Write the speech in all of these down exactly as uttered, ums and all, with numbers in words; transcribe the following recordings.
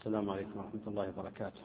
السلام عليكم ورحمة الله وبركاته.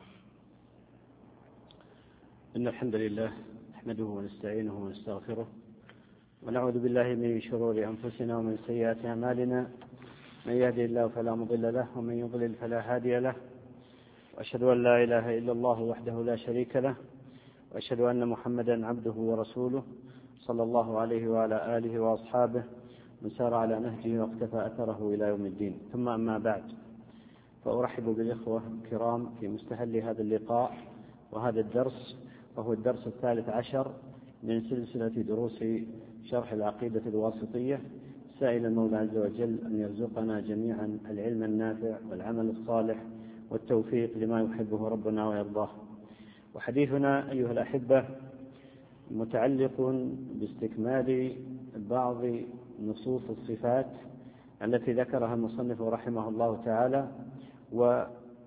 إن الحمد لله نحمده ونستعينه ونستغفره ونعوذ بالله من شرور أنفسنا ومن سيئات أعمالنا، من يهدي الله فلا مضل له ومن يضلل فلا هادي له، وأشهد أن لا إله إلا الله وحده لا شريك له، وأشهد أن محمدا عبده ورسوله صلى الله عليه وعلى آله وأصحابه من سار على نهجه واقتفى أثره إلى يوم الدين. ثم أما بعد، فأرحب بالإخوة الكرام في مستهل هذا اللقاء وهذا الدرس، وهو الدرس الثالث عشر من سلسلة دروس شرح العقيدة الواسطية، سائل المولى عز وجل أن يرزقنا جميعا العلم النافع والعمل الصالح والتوفيق لما يحبه ربنا ويرضاه. وحديثنا أيها الأحبة متعلق باستكمال بعض نصوص الصفات التي ذكرها المصنف رحمه الله تعالى. و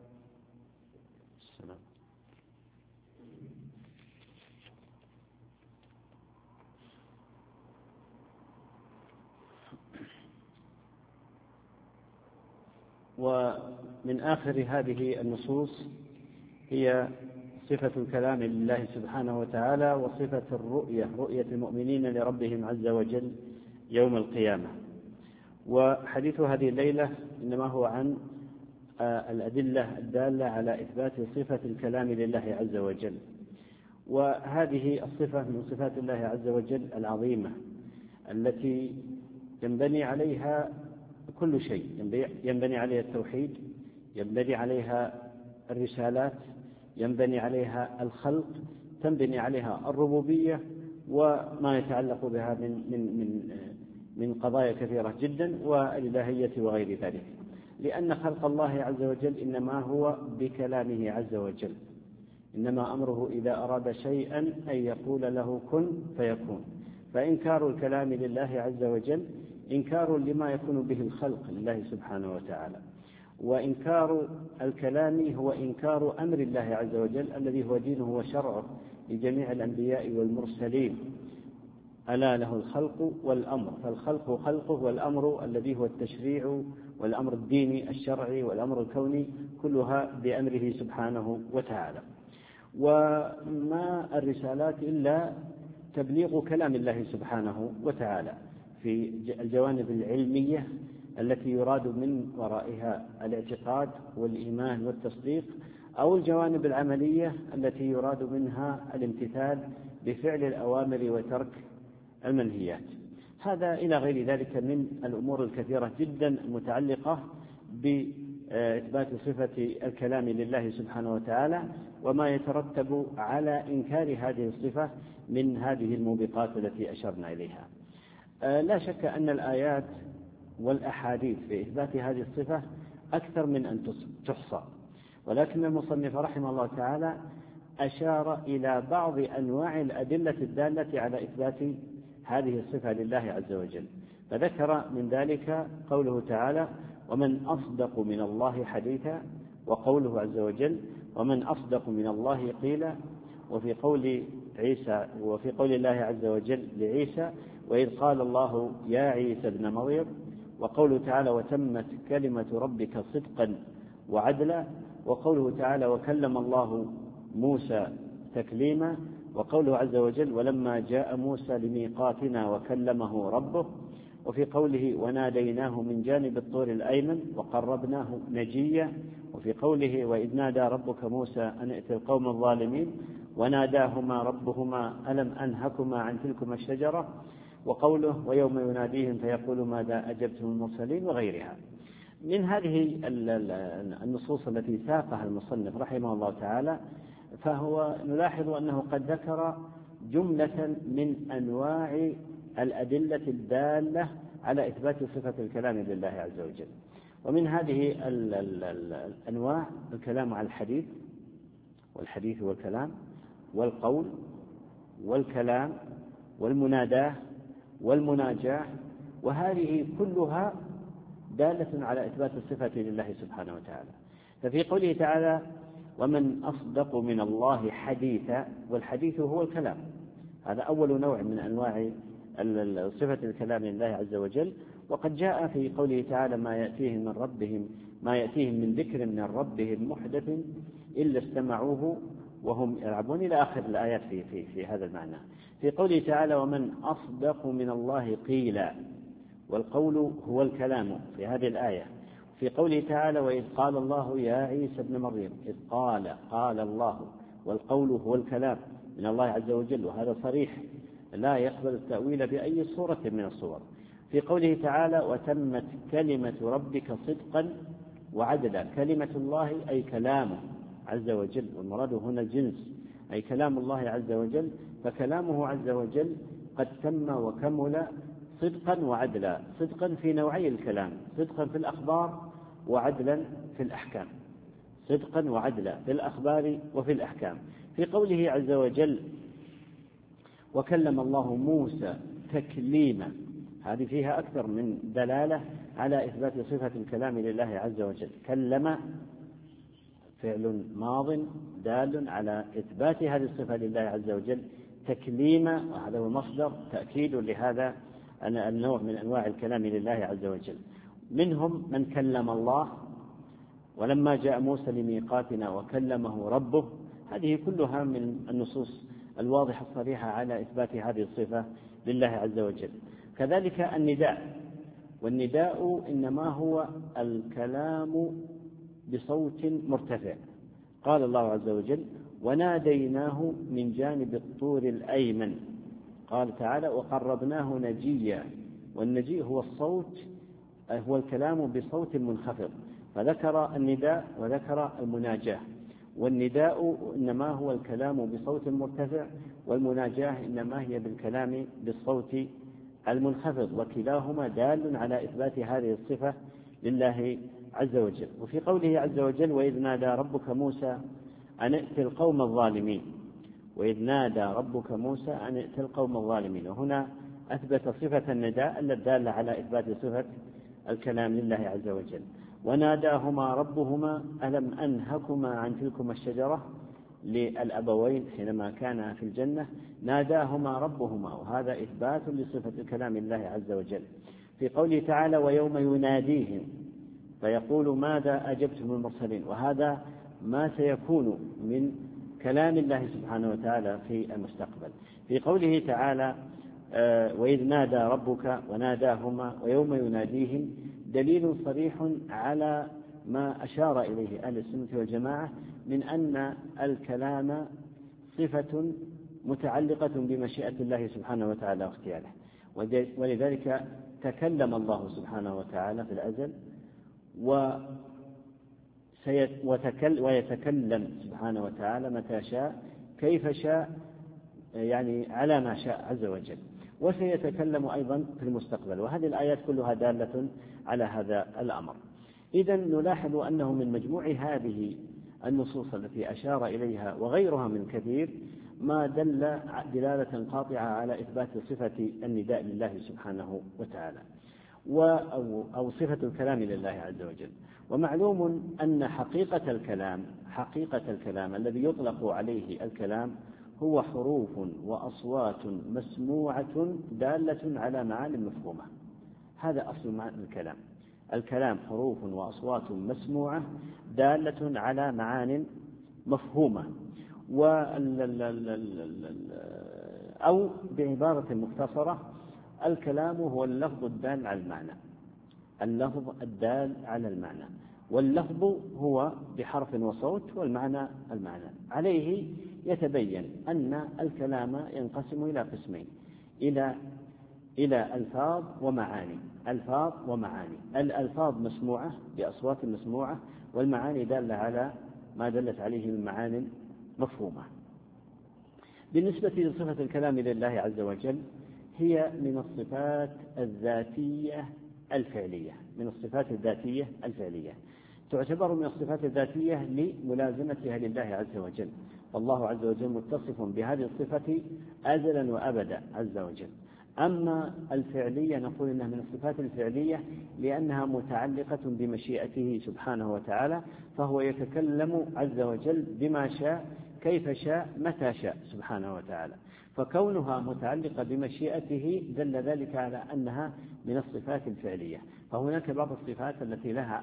ومن آخر هذه النصوص هي صفة الكلام لله سبحانه وتعالى، وصفة الرؤية، رؤية المؤمنين لربهم عز وجل يوم القيامة. وحديث هذه الليلة إنما هو عن الأدلة الدالة على إثبات صفة الكلام لله عز وجل، وهذه الصفة من صفات الله عز وجل العظيمة التي ينبني عليها كل شيء، ينبني عليها التوحيد، ينبني عليها الرسالات، ينبني عليها الخلق، تنبني عليها الربوبية وما يتعلق بها من من من من قضايا كثيرة جدا، والإلهية وغير ذلك، لأن خلق الله عز وجل إنما هو بكلامه عز وجل، إنما أمره إذا أراد شيئا أن يقول له كن فيكون. فإنكار الكلام لله عز وجل إنكار لما يكون به الخلق لله سبحانه وتعالى، وإنكار الكلام هو إنكار أمر الله عز وجل الذي هو دينه وشرعه لجميع الأنبياء والمرسلين. ألا له الخلق والأمر، فالخلق خلقه، والأمر الذي هو التشريع والأمر الديني الشرعي والأمر الكوني كلها بأمره سبحانه وتعالى. وما الرسالات إلا تبليغ كلام الله سبحانه وتعالى في الجوانب العلمية التي يراد من ورائها الاعتقاد والإيمان والتصديق، أو الجوانب العملية التي يراد منها الامتثال بفعل الأوامر وترك المنهيات. هذا إلى غير ذلك من الأمور الكثيرة جدا المتعلقة بإثبات صفة الكلام لله سبحانه وتعالى، وما يترتب على إنكار هذه الصفة من هذه الموبقات التي أشرنا إليها. لا شك أن الآيات والأحاديث في إثبات هذه الصفة أكثر من أن تحصى، ولكن المصنف رحمه الله تعالى أشار إلى بعض أنواع الأدلة الدالة على إثبات هذه الصفة لله عز وجل، فذكر من ذلك قوله تعالى: ومن أصدق من الله حديثا، وقوله عز وجل: ومن أصدق من الله قيلا، وفي قول عيسى وفي قول الله عز وجل لعيسى: وإذ قال الله يا عيسى ابن مريم، وقوله تعالى: وتمت كلمة ربك صدقا وعدلا، وقوله تعالى: وكلم الله موسى تكليما، وقوله عز وجل: ولما جاء موسى لميقاتنا وكلمه ربه، وفي قوله: وناديناه من جانب الطور الأيمن وقربناه نجيا، وفي قوله: وإذ نادى ربك موسى أن ائت القوم الظالمين، وناداهما ربهما ألم أنهكما عن تلكما الشجرة، وقوله: ويوم يناديهم فيقول ماذا أجبتم المرسلين، وغيرها من هذه النصوص التي ساقها المصنف رحمه الله تعالى. فهو نلاحظ أنه قد ذكر جملة من أنواع الأدلة الدالة على إثبات صفة الكلام لله عز وجل، ومن هذه الأنواع الكلام على الحديث، والحديث والكلام، والقول والكلام، والمناداة والمناجاة، وهذه كلها دالة على إثبات الصفة لله سبحانه وتعالى. ففي قوله تعالى: ومن أصدق من الله حديثا، والحديث هو الكلام، هذا أول نوع من أنواع صفة الكلام لله عز وجل. وقد جاء في قوله تعالى: ما يأتيهم من ربهم ما يأتيهم من ذكر من ربهم محدث إلا استمعوه وهم يلعبون، إلى آخر الآيات في, في, في هذا المعنى. في قوله تعالى ومن أصدق من الله قيلا، والقول هو الكلام في هذه الآية. في قوله تعالى وإذ قال الله يا عيسى ابن مريم، إذ قال قال الله، والقول هو الكلام من الله عز وجل، وهذا صريح لا يقبل التأويل بأي صورة من الصور. في قوله تعالى وتمت كلمة ربك صدقا وعدلا، كلمة الله أي كلامه عز وجل، والمراد هنا الجنس أي كلام الله عز وجل، فكلامه عز وجل قد تم وكمل صدقا وعدلا، صدقا في نوعي الكلام، صدقا في الأخبار وعدلا في الأحكام، صدقا وعدلا في الأخبار وفي الأحكام. في قوله عز وجل وكلم الله موسى تكليما، هذه فيها أكثر من دلالة على إثبات صفة الكلام لله عز وجل. كلم فعل ماض دال على إثبات هذه الصفة لله عز وجل، تكليما وهذا هو مصدر تأكيد لهذا النوع من أنواع الكلام لله عز وجل. منهم من كلم الله، ولما جاء موسى لميقاتنا وكلمه ربه، هذه كلها من النصوص الواضحة الصريحة على إثبات هذه الصفة لله عز وجل. كذلك النداء، والنداء إنما هو الكلام بصوت مرتفع. قال الله عز وجل وناديناه من جانب الطور الأيمن، قال تعالى وقربناه نجيا، والنجي هو الصوت، هو الكلام بصوت منخفض، فذكر النداء وذكر المناجاة. والنداء إنما هو الكلام بصوت مرتفع، والمناجاة إنما هي بالكلام بالصوت المنخفض، وكلاهما دال على إثبات هذه الصفة لله عز وجل. وفي قوله عز وجل وإذ نادى ربك موسى أن ائت القوم الظالمين، وإذ نادى ربك موسى أن ائت القوم الظالمين، وهنا أثبت صفة النداء الدالة على إثبات صفة الكلام لله عز وجل. وناداهما ربهما ألم أنهكما عن تلكما الشجرة، للأبوين حينما كانا في الجنة ناداهما ربهما، وهذا إثبات لصفة الكلام لله عز وجل. في قوله تعالى ويوم يناديهم فيقول ماذا أجبتم المرسلين، وهذا ما سيكون من كلام الله سبحانه وتعالى في المستقبل. في قوله تعالى وإذ نادى ربك وناداهما ويوم يناديهم، دليل صريح على ما أشار إليه أهل السنة والجماعة من أن الكلام صفة متعلقة بمشيئة الله سبحانه وتعالى واختياره، ولذلك تكلم الله سبحانه وتعالى في الأزل ويتكلم سبحانه وتعالى متى شاء كيف شاء، يعني على ما شاء عز وجل، وسيتكلم أيضا في المستقبل، وهذه الآيات كلها دالة على هذا الأمر. إذن نلاحظ أنه من مجموع هذه النصوص التي أشار إليها وغيرها من كثير ما دل دلالة قاطعة على إثبات صفة النداء لله سبحانه وتعالى أو صفة الكلام لله عز وجل. ومعلوم أن حقيقة الكلام حقيقة الكلام الذي يطلق عليه الكلام هو حروف وأصوات مسموعة دالة على معاني مفهومة، هذا أصل معنى الكلام. الكلام حروف وأصوات مسموعة دالة على معان مفهومة، أو بعبارة مختصرة الكلام هو اللفظ الدال على المعنى، اللفظ الدال على المعنى، واللفظ هو بحرف وصوت، والمعنى المعنى. عليه يتبين أن الكلام ينقسم إلى قسمين، إلى إلى ألفاظ ومعاني. ألفاظ ومعاني، الألفاظ مسموعة بأصوات مسموعة، والمعاني دالة على ما دلت عليه من معان مفهومة. بالنسبة لصفة الكلام لله عز وجل هي من الصفات الذاتية الفعلية، من الصفات الذاتية الفعلية تعتبر من الصفات الذاتية لملازمتها لله عز وجل، والله عز وجل متصف بهذه الصفة أزلا وأبدا عز وجل. أما الفعلية نقول إنها من الصفات الفعلية لأنها متعلقة بمشيئته سبحانه وتعالى، فهو يتكلم عز وجل بما شاء كيف شاء متى شاء سبحانه وتعالى، فكونها متعلقة بمشيئته دل ذلك على أنها من الصفات الفعلية. فهناك بعض الصفات التي لها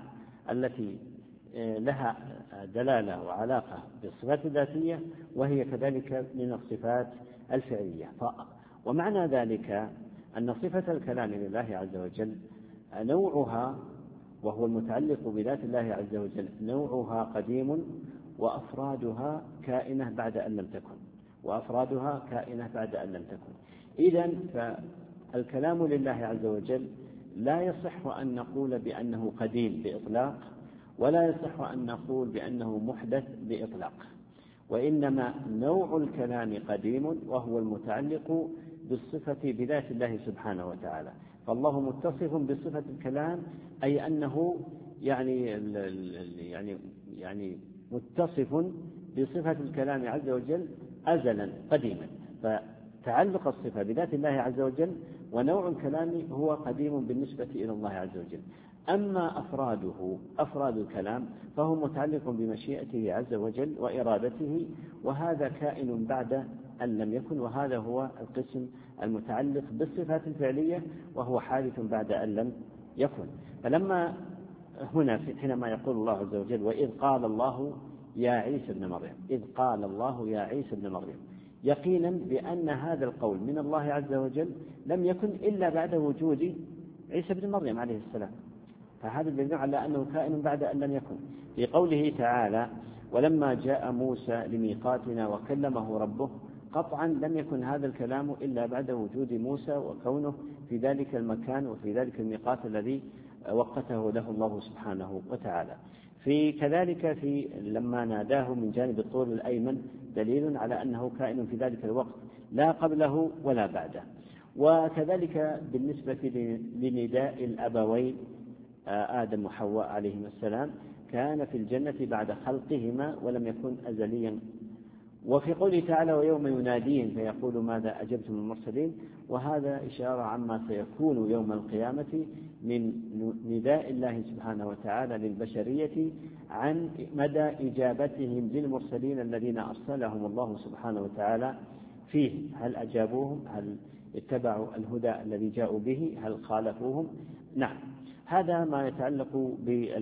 التي لها دلالة وعلاقة بالصفات الذاتية، وهي كذلك من الصفات الفعلية. ومعنى ذلك أن صفة الكلام لله عز وجل نوعها، وهو المتعلق بذات الله عز وجل، نوعها قديم وأفرادها كائنة بعد أن لم تكن وأفرادها كائنة بعد أن لم تكن. إذن فالكلام لله عز وجل لا يصح أن نقول بأنه قديم بإطلاق، ولا يصح أن نقول بأنه محدث بإطلاق، وإنما نوع الكلام قديم وهو المتعلق بالصفة بذات الله سبحانه وتعالى. فالله متصف بصفة الكلام، أي أنه يعني يعني يعني متصف بصفة الكلام عز وجل أزلا قديما. فتعلق الصفة بذات الله عز وجل ونوع الكلام هو قديم بالنسبة إلى الله عز وجل. أما أفراده أفراد الكلام فهو متعلق بمشيئته عز وجل وإرادته، وهذا كائن بعد أن لم يكن، وهذا هو القسم المتعلق بالصفات الفعلية، وهو حادث بعد أن لم يكن. فلما هنا حينما يقول الله عز وجل وإذ قال الله يا عيسى ابن مريم، إذ قال الله يا عيسى ابن مريم، يقينا بأن هذا القول من الله عز وجل لم يكن إلا بعد وجود عيسى ابن مريم عليه السلام، فهذا يدل على أنه كائن بعد أن لم يكن. في قوله تعالى ولما جاء موسى لميقاتنا وكلمه ربه، قطعا لم يكن هذا الكلام إلا بعد وجود موسى وكونه في ذلك المكان وفي ذلك الميقات الذي وقته له الله سبحانه وتعالى. في كذلك في لما ناداه من جانب الطور الأيمن دليل على أنه كائن في ذلك الوقت لا قبله ولا بعده. وكذلك بالنسبة لنداء الأبوين آدم وحواء عليهما السلام، كان في الجنة بعد خلقهما ولم يكن أزليا. وفي قوله تعالى ويوم يناديهم فيقول ماذا أجبتم المرسلين، وهذا إشارة عما سيكون يوم القيامة من نداء الله سبحانه وتعالى للبشرية عن مدى إجابتهم للمرسلين الذين أرسلهم الله سبحانه وتعالى فيه، هل أجابوهم، هل اتبعوا الهدى الذي جاءوا به، هل خالفوهم. نعم، هذا ما يتعلق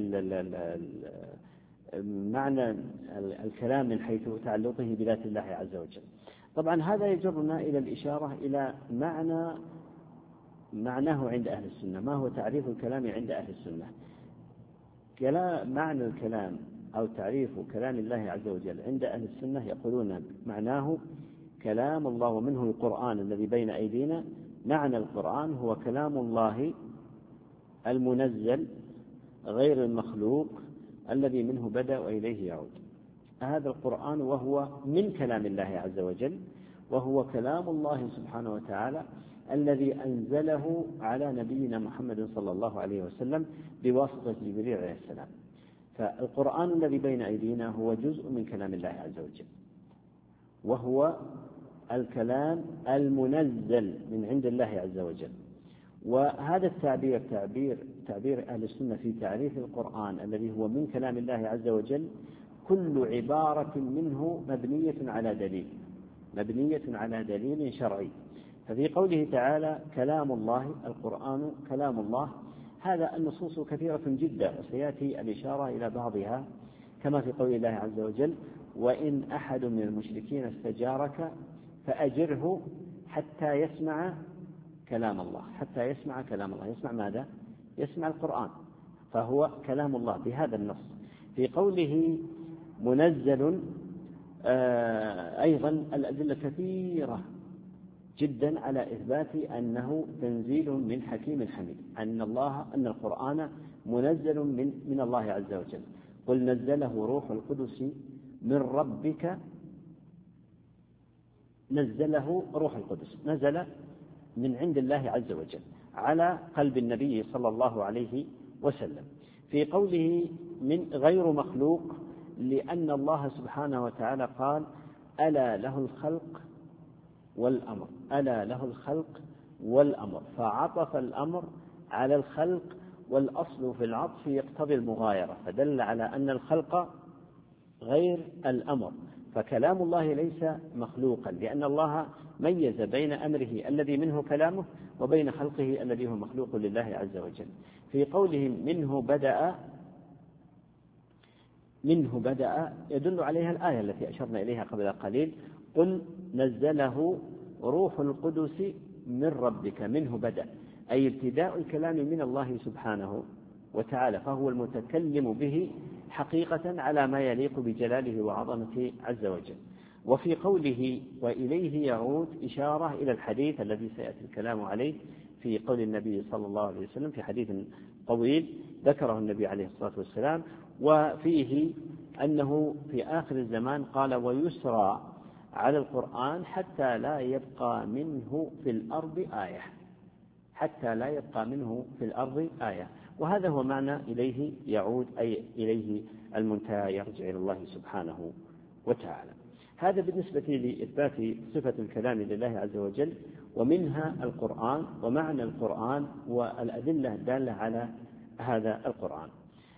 بمعنى الكلام من حيث تعلقه بذات الله عز وجل. طبعا هذا يجرنا إلى الإشارة إلى معنى معناه عند أهل السنة. ما هو تعريف الكلام عند أهل السنة؟ كلام معنى الكلام أو تعريف كلام الله عز وجل عند أهل السنة يقولون معناه كلام الله، ومنه القرآن الذي بين أيدينا. معنى القرآن هو كلام الله المنزل غير المخلوق الذي منه بدأ وإليه يعود. هذا القرآن وهو من كلام الله عز وجل، وهو كلام الله سبحانه وتعالى الذي أنزله على نبينا محمد صلى الله عليه وسلم بواسطة جبريل عليه السلام. فالقرآن الذي بين أيدينا هو جزء من كلام الله عز وجل، وهو الكلام المنزل من عند الله عز وجل. وهذا التعبير تعبير تعبير أهل السنة في تعريف القرآن الذي هو من كلام الله عز وجل، كل عبارة منه مبنية على دليل مبنية على دليل شرعي. ففي قوله تعالى كلام الله، القرآن كلام الله، هذا النصوص كثيرة جدا، وسيأتي الإشارة إلى بعضها، كما في قول الله عز وجل وإن أحد من المشركين استجارك فأجره حتى يسمع كلام الله حتى يسمع كلام الله يسمع ماذا؟ يسمع القرآن، فهو كلام الله بهذا النص. في قوله منزل آه أيضا الأدلة كثيرة جدا على إثبات أنه تنزيل من حكيم حميد، أن الله أن القرآن منزل من من الله عز وجل. قل نزله روح القدس من ربك، نزله روح القدس، نزل من عند الله عز وجل على قلب النبي صلى الله عليه وسلم. في قوله من غير مخلوق، لأن الله سبحانه وتعالى قال ألا له الخلق والأمر، ألا له الخلق والأمر، فعطف الأمر على الخلق، والأصل في العطف يقتضي المغايرة، فدل على أن الخلق غير الأمر. فكلام الله ليس مخلوقا، لأن الله ميز بين أمره الذي منه كلامه وبين خلقه الذي هو مخلوق لله عز وجل. في قولهم منه بدأ، منه بدأ يدل عليها الآية التي أشرنا إليها قبل قليل: قل نزله روح القدس من ربك منه بدأ، أي ابتداء الكلام من الله سبحانه وتعالى، فهو المتكلم به حقيقة على ما يليق بجلاله وعظمته عز وجل. وفي قوله وإليه يعود إشارة إلى الحديث الذي سيأتي الكلام عليه في قول النبي صلى الله عليه وسلم في حديث طويل ذكره النبي عليه الصلاة والسلام، وفيه أنه في آخر الزمان قال: ويسرى على القرآن حتى لا يبقى منه في الأرض آية، حتى لا يبقى منه في الأرض آية. وهذا هو معنى إليه يعود، أي إليه المنتهى، يرجع إلى الله سبحانه وتعالى. هذا بالنسبة لإثبات صفة الكلام لله عز وجل، ومنها القرآن ومعنى القرآن والأدلة الدالة على هذا القرآن.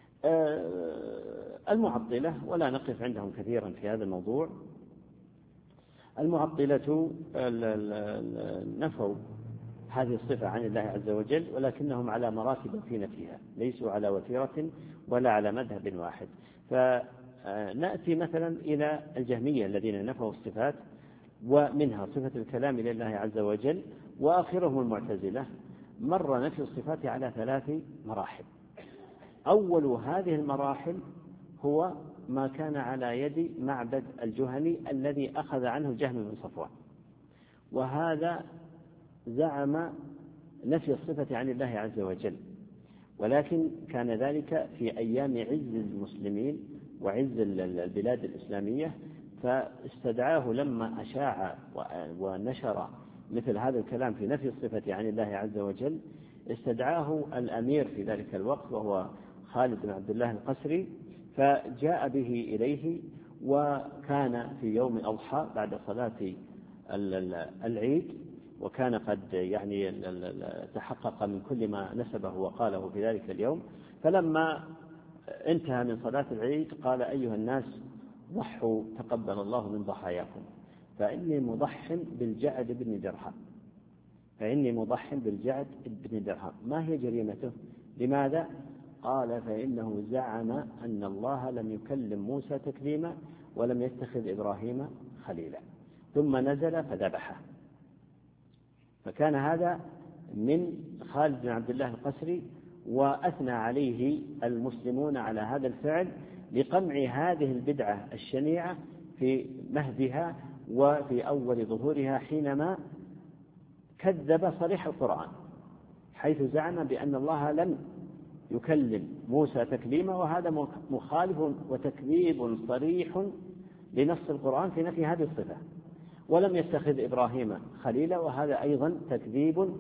المعطلة، ولا نقف عندهم كثيرا في هذا الموضوع، المعطلة نفوا هذه الصفة عن الله عز وجل، ولكنهم على مراتب في نفيها، ليسوا على وتيرة ولا على مذهب واحد. فنأتي مثلا إلى الجهمية الذين نفوا الصفات، ومنها صفة الكلام لله عز وجل، وآخرهم المعتزلة. مر نفي الصفات على ثلاث مراحل. أول هذه المراحل هو ما كان على يد معبد الجهني الذي أخذ عنه جهم بن صفوان، وهذا زعم نفي الصفة عن الله عز وجل، ولكن كان ذلك في أيام عز المسلمين وعز البلاد الإسلامية، فاستدعاه لما أشاع ونشر مثل هذا الكلام في نفي الصفة عن الله عز وجل، استدعاه الأمير في ذلك الوقت وهو خالد بن عبد الله القسري، فجاء به إليه، وكان في يوم أضحى بعد صلاة العيد، وكان قد يعني تحقق من كل ما نسبه وقاله في ذلك اليوم. فلما انتهى من صلاة العيد قال: أيها الناس ضحوا تقبل الله من ضحاياكم، فإني مضح بالجعد بن درهم، فإني مضح بالجعد بن درهم. ما هي جريمته؟ لماذا؟ قال: فإنه زعم أن الله لم يكلم موسى تكليما ولم يتخذ إبراهيم خليلا، ثم نزل فذبحه. فكان هذا من خالد بن عبد الله القسري، وأثنى عليه المسلمون على هذا الفعل لقمع هذه البدعة الشنيعة في مهدها وفي أول ظهورها، حينما كذب صريح القرآن حيث زعم بأن الله لم يكلم موسى تكليما، وهذا مخالف وتكذيب صريح لنص القرآن في نفي هذه الصفة. ولم يتخذ إبراهيم خليلا، وهذا أيضا تكذيب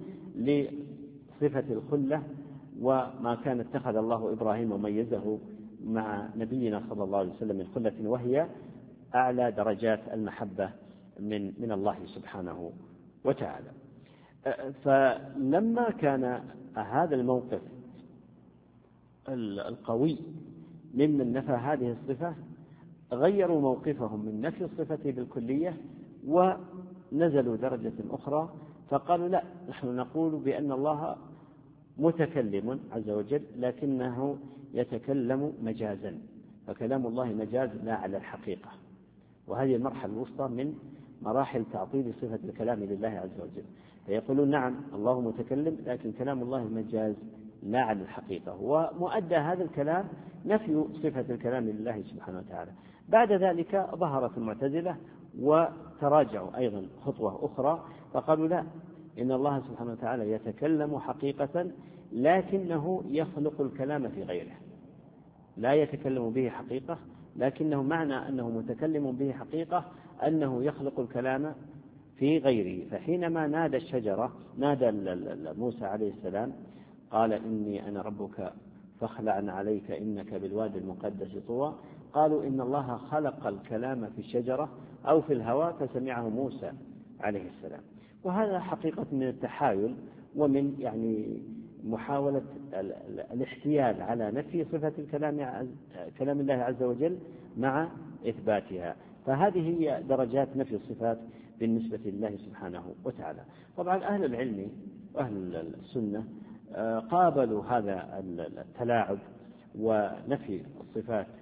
لصفة الخلة، وما كان اتخذ الله إبراهيم وميزه مع نبينا صلى الله عليه وسلم من خلة، وهي أعلى درجات المحبة من من الله سبحانه وتعالى. فلما كان هذا الموقف القوي ممن نفى هذه الصفة، غيروا موقفهم من نفي الصفة بالكلية ونزلوا درجة أخرى، فقالوا: لا، نحن نقول بأن الله متكلم عز وجل، لكنه يتكلم مجازا، فكلام الله مجاز لا على الحقيقة. وهذه المرحلة الوسطى من مراحل تعطيل صفة الكلام لله عز وجل. فيقولون: نعم، الله متكلم، لكن كلام الله مجاز لا على الحقيقة. ومؤدى هذا الكلام نفي صفة الكلام لله سبحانه وتعالى. بعد ذلك ظهرت المعتزلة وتراجعوا أيضا خطوة أخرى، فقالوا: لا، إن الله سبحانه وتعالى يتكلم حقيقة، لكنه يخلق الكلام في غيره، لا يتكلم به حقيقة، لكنه معنى أنه متكلم به حقيقة أنه يخلق الكلام في غيره. فحينما نادى الشجرة، نادى موسى عليه السلام، قال: إني أنا ربك فاخلع عليك إنك بالوادي المقدس طوى، قالوا: إن الله خلق الكلام في الشجرة أو في الهواء فسمعه موسى عليه السلام. وهذا حقيقة من التحايل ومن يعني محاولة الاحتيال على نفي صفة الكلام كلام الله عز وجل مع إثباتها. فهذه هي درجات نفي الصفات بالنسبة لله سبحانه وتعالى. طبعا أهل العلم وأهل السنة قابلوا هذا التلاعب ونفي الصفات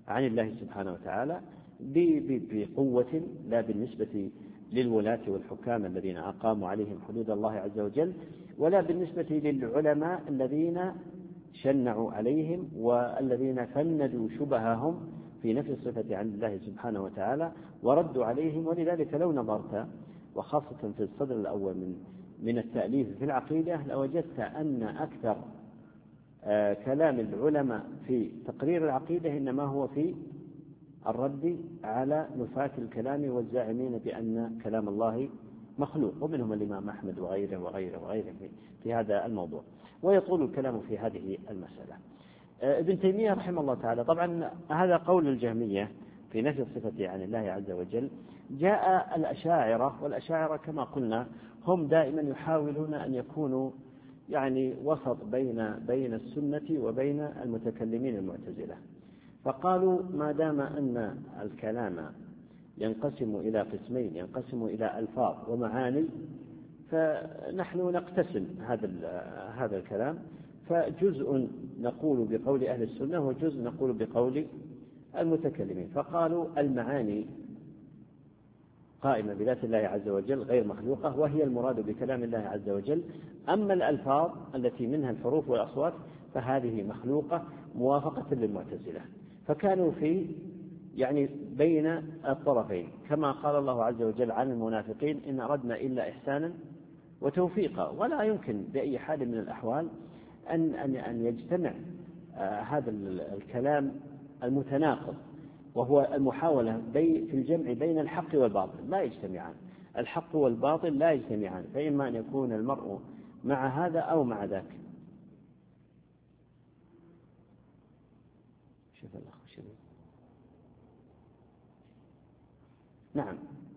عن الله سبحانه وتعالى بقوة، لا بالنسبة للولاة والحكام الذين أقاموا عليهم حدود الله عز وجل، ولا بالنسبة للعلماء الذين شنعوا عليهم والذين فندوا شبههم في نفي الصفة عن الله سبحانه وتعالى وردوا عليهم. ولذلك لو نظرت وخاصة في الصدر الأول من من التأليف في العقيدة لوجدت أن أكثر آه كلام العلماء في تقرير العقيدة إنما هو في الرد على نفاة الكلام والزاعمين بأن كلام الله مخلوق، ومنهم الإمام أحمد وغيره وغيره وغيره في هذا الموضوع، ويطول الكلام في هذه المسألة. ابن تيمية رحمه الله تعالى، طبعا هذا قول الجهمية في نفي الصفة عن الله عز وجل. جاء الأشاعرة، والأشاعرة كما قلنا هم دائما يحاولون أن يكونوا يعني وسط بين بين السنة وبين المتكلمين المعتزلة، فقالوا ما دام أن الكلام ينقسم إلى قسمين، ينقسم إلى ألفاظ ومعاني، فنحن نقتسم هذا هذا الكلام، فجزء نقول بقول أهل السنة وجزء نقول بقول المتكلمين. فقالوا المعاني قائمة بذات الله عز وجل غير مخلوقة، وهي المراد بكلام الله عز وجل. أما الألفاظ التي منها الحروف والأصوات فهذه مخلوقة موافقة للمعتزلة. فكانوا في يعني بين الطرفين، كما قال الله عز وجل عن المنافقين إن أردنا إلا إحسانا وتوفيقا. ولا يمكن بأي حال من الأحوال أن أن أن يجتمع آه هذا الكلام المتناقض، وهو المحاولة في الجمع بين الحق والباطل، لا يجتمعان. الحق والباطل لا يجتمعان، فإما أن يكون المرء مع هذا أو مع ذاك. شوف الأخ شباب. نعم.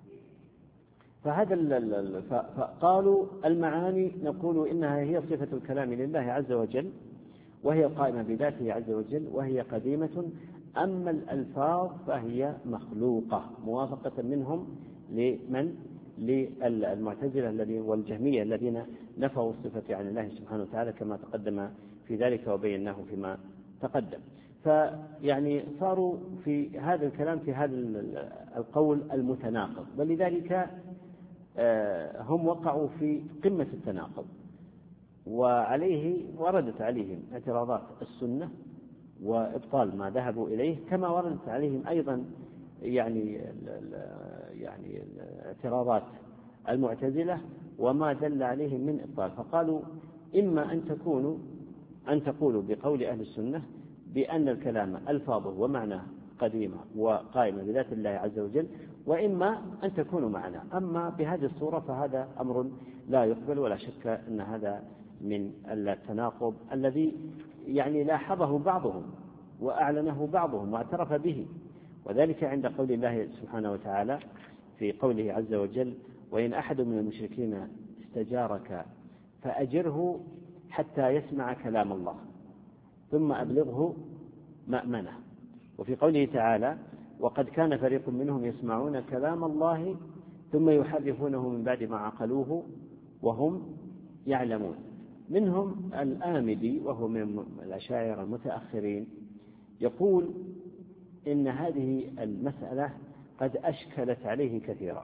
فهذا فقالوا المعاني نقول إنها هي صفة الكلام لله عز وجل، وهي قائمة بذاته عز وجل، وهي قديمة. أما الألفاظ فهي مخلوقة موافقة منهم لمن للمعتزلة الذين والجهمية الذين نفوا الصفة عن الله سبحانه وتعالى كما تقدم في ذلك وبيناه فيما تقدم. فيعني صاروا في هذا الكلام في هذا القول المتناقض، ولذلك هم وقعوا في قمة التناقض، وعليه وردت عليهم اعتراضات السنة وإبطال ما ذهبوا إليه، كما وردت عليهم أيضا يعني يعني اعتراضات المعتزلة وما دل عليهم من إبطال. فقالوا إما أن تكونوا أن تقولوا بقول أهل السنة بأن الكلام ألفاظه ومعناه قديمة وقائمة بذات الله عز وجل، وإما أن تكونوا معنا. أما بهذه الصورة فهذا أمر لا يقبل، ولا شك أن هذا من التناقض الذي يعني لاحظه بعضهم وأعلنه بعضهم واعترف به، وذلك عند قول الله سبحانه وتعالى في قوله عز وجل وإن أحد من المشركين استجارك فأجره حتى يسمع كلام الله ثم أبلغه مأمنه. وفي قوله تعالى وقد كان فريق منهم يسمعون كلام الله ثم يحرفونه من بعد ما عقلوه وهم يعلمون. منهم الآمدي وهو من الأشاعرة المتأخرين يقول إن هذه المسألة قد أشكلت عليه كثيرا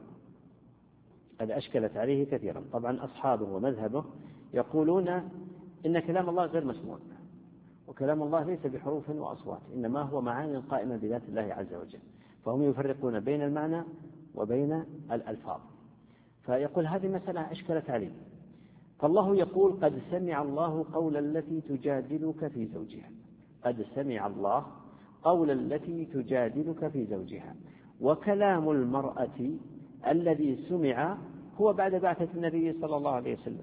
قد أشكلت عليه كثيرا طبعا أصحابه ومذهبه يقولون إن كلام الله غير مسموع، وكلام الله ليس بحروف وأصوات، إنما هو معاني قائمة بذات الله عز وجل، فهم يفرقون بين المعنى وبين الألفاظ. فيقول هذه مسألة أشكلت عليه. فالله يقول قد سمع الله قول التي تجادلك في زوجها، قد سمع الله قول التي تجادلك في زوجها. وكلام المرأة الذي سمع هو بعد بعثة النبي صلى الله عليه وسلم،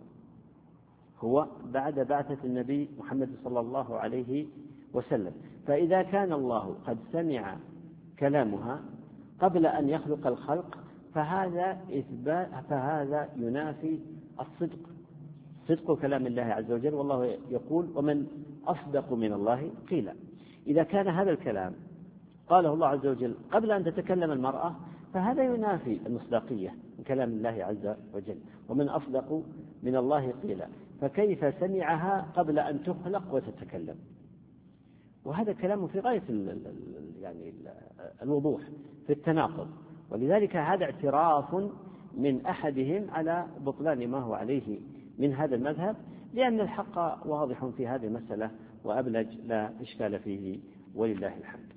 هو بعد بعثة النبي محمد صلى الله عليه وسلم. فإذا كان الله قد سمع كلامها قبل أن يخلق الخلق فهذا إثبات فهذا ينافي الصدق صدق كلام الله عز وجل، والله يقول ومن أصدق من الله قيلا. إذا كان هذا الكلام قاله الله عز وجل قبل أن تتكلم المرأة فهذا ينافي المصداقية من كلام الله عز وجل، ومن أصدق من الله قيلا، فكيف سمعها قبل أن تخلق وتتكلم؟ وهذا كلام في غاية يعني الوضوح في التناقض، ولذلك هذا اعتراف من أحدهم على بطلان ما هو عليه من هذا المذهب، لأن الحق واضح في هذه المسألة وأبلج لا إشكال فيه ولله الحمد.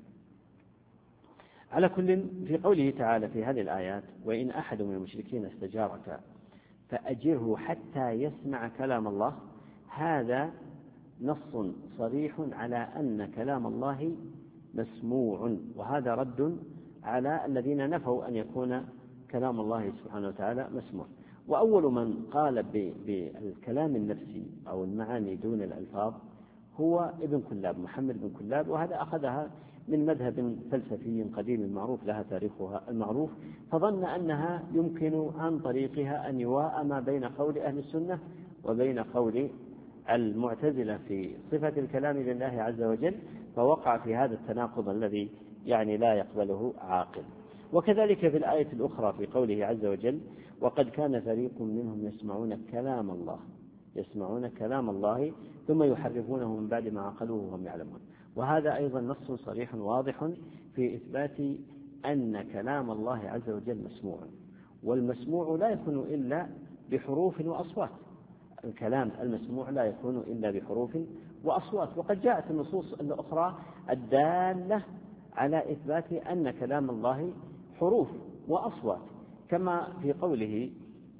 على كل، في قوله تعالى في هذه الآيات: وإن أحد من المشركين استجارك فأجره حتى يسمع كلام الله، هذا نص صريح على أن كلام الله مسموع، وهذا رد على الذين نفوا أن يكون كلام الله سبحانه وتعالى مسموع. وأول من قال بالكلام النفسي أو المعاني دون الألفاظ هو ابن كلاب، محمد بن كلاب، وهذا أخذها من مذهب فلسفي قديم معروف لها تاريخها المعروف، فظن أنها يمكن عن طريقها أن يواء ما بين قول أهل السنة وبين قول المعتزلة في صفة الكلام لله عز وجل، فوقع في هذا التناقض الذي يعني لا يقبله عاقل. وكذلك في الآية الأخرى في قوله عز وجل: وقد كان فريق منهم يسمعون كلام الله يسمعون كلام الله ثم يحرفونه من بعد ما عقلوه وهم يعلمون. وهذا أيضا نص صريح واضح في إثبات أن كلام الله عز وجل مسموع، والمسموع لا يكون إلا بحروف وأصوات. الكلام المسموع لا يكون إلا بحروف وأصوات، وقد جاءت النصوص الأخرى الدالة على إثبات أن كلام الله حروف وأصوات، كما في قوله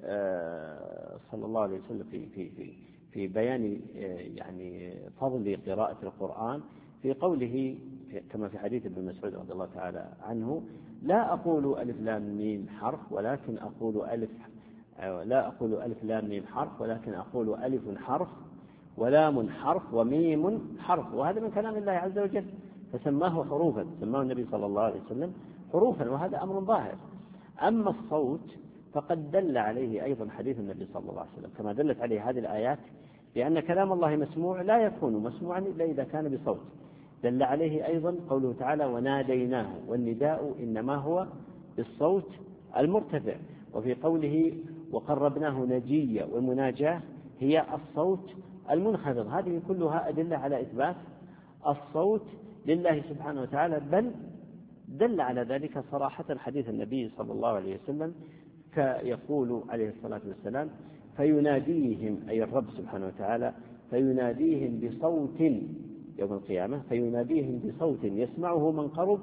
صلى الله عليه وسلم في في في في بيان يعني فضل قراءة القرآن، في قوله كما في حديث ابن مسعود رضي الله تعالى عنه: لا أقول ألف لام ميم حرف ولكن أقول ألف لا أقول ألف لام ميم حرف ولكن أقول ألف حرف ولام حرف وميم حرف. وهذا من كلام الله عز وجل، فسماه حروفا، سماه النبي صلى الله عليه وسلم حروفا، وهذا أمر ظاهر. أما الصوت فقد دل عليه أيضا حديث النبي صلى الله عليه وسلم، كما دلت عليه هذه الآيات، لأن كلام الله مسموع لا يكون مسموعا إلا إذا كان بصوت. دل عليه أيضا قوله تعالى: وناديناه، والنداء إنما هو بالصوت المرتفع. وفي قوله: وقربناه نجيا، والمناجاة هي الصوت المنخفض. هذه كلها أدلة على إثبات الصوت لله سبحانه وتعالى، بل دل على ذلك صراحة حديث النبي صلى الله عليه وسلم، فيقول عليه الصلاة والسلام: فيناديهم، أي الرب سبحانه وتعالى، فيناديهم بصوت يوم القيامة، فيناديهم بصوت يسمعه من قرب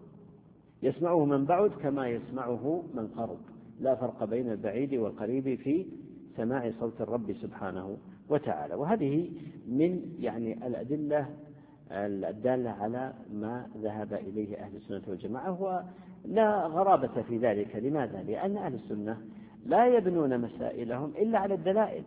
يسمعه من بعد كما يسمعه من قرب، لا فرق بين البعيد والقريب في سماع صوت الرب سبحانه وتعالى. وهذه من يعني الأدلة الدالة على ما ذهب إليه أهل السنة والجماعة، هو لا غرابة في ذلك. لماذا؟ لأن أهل السنة لا يبنون مسائلهم إلا على الدلائل،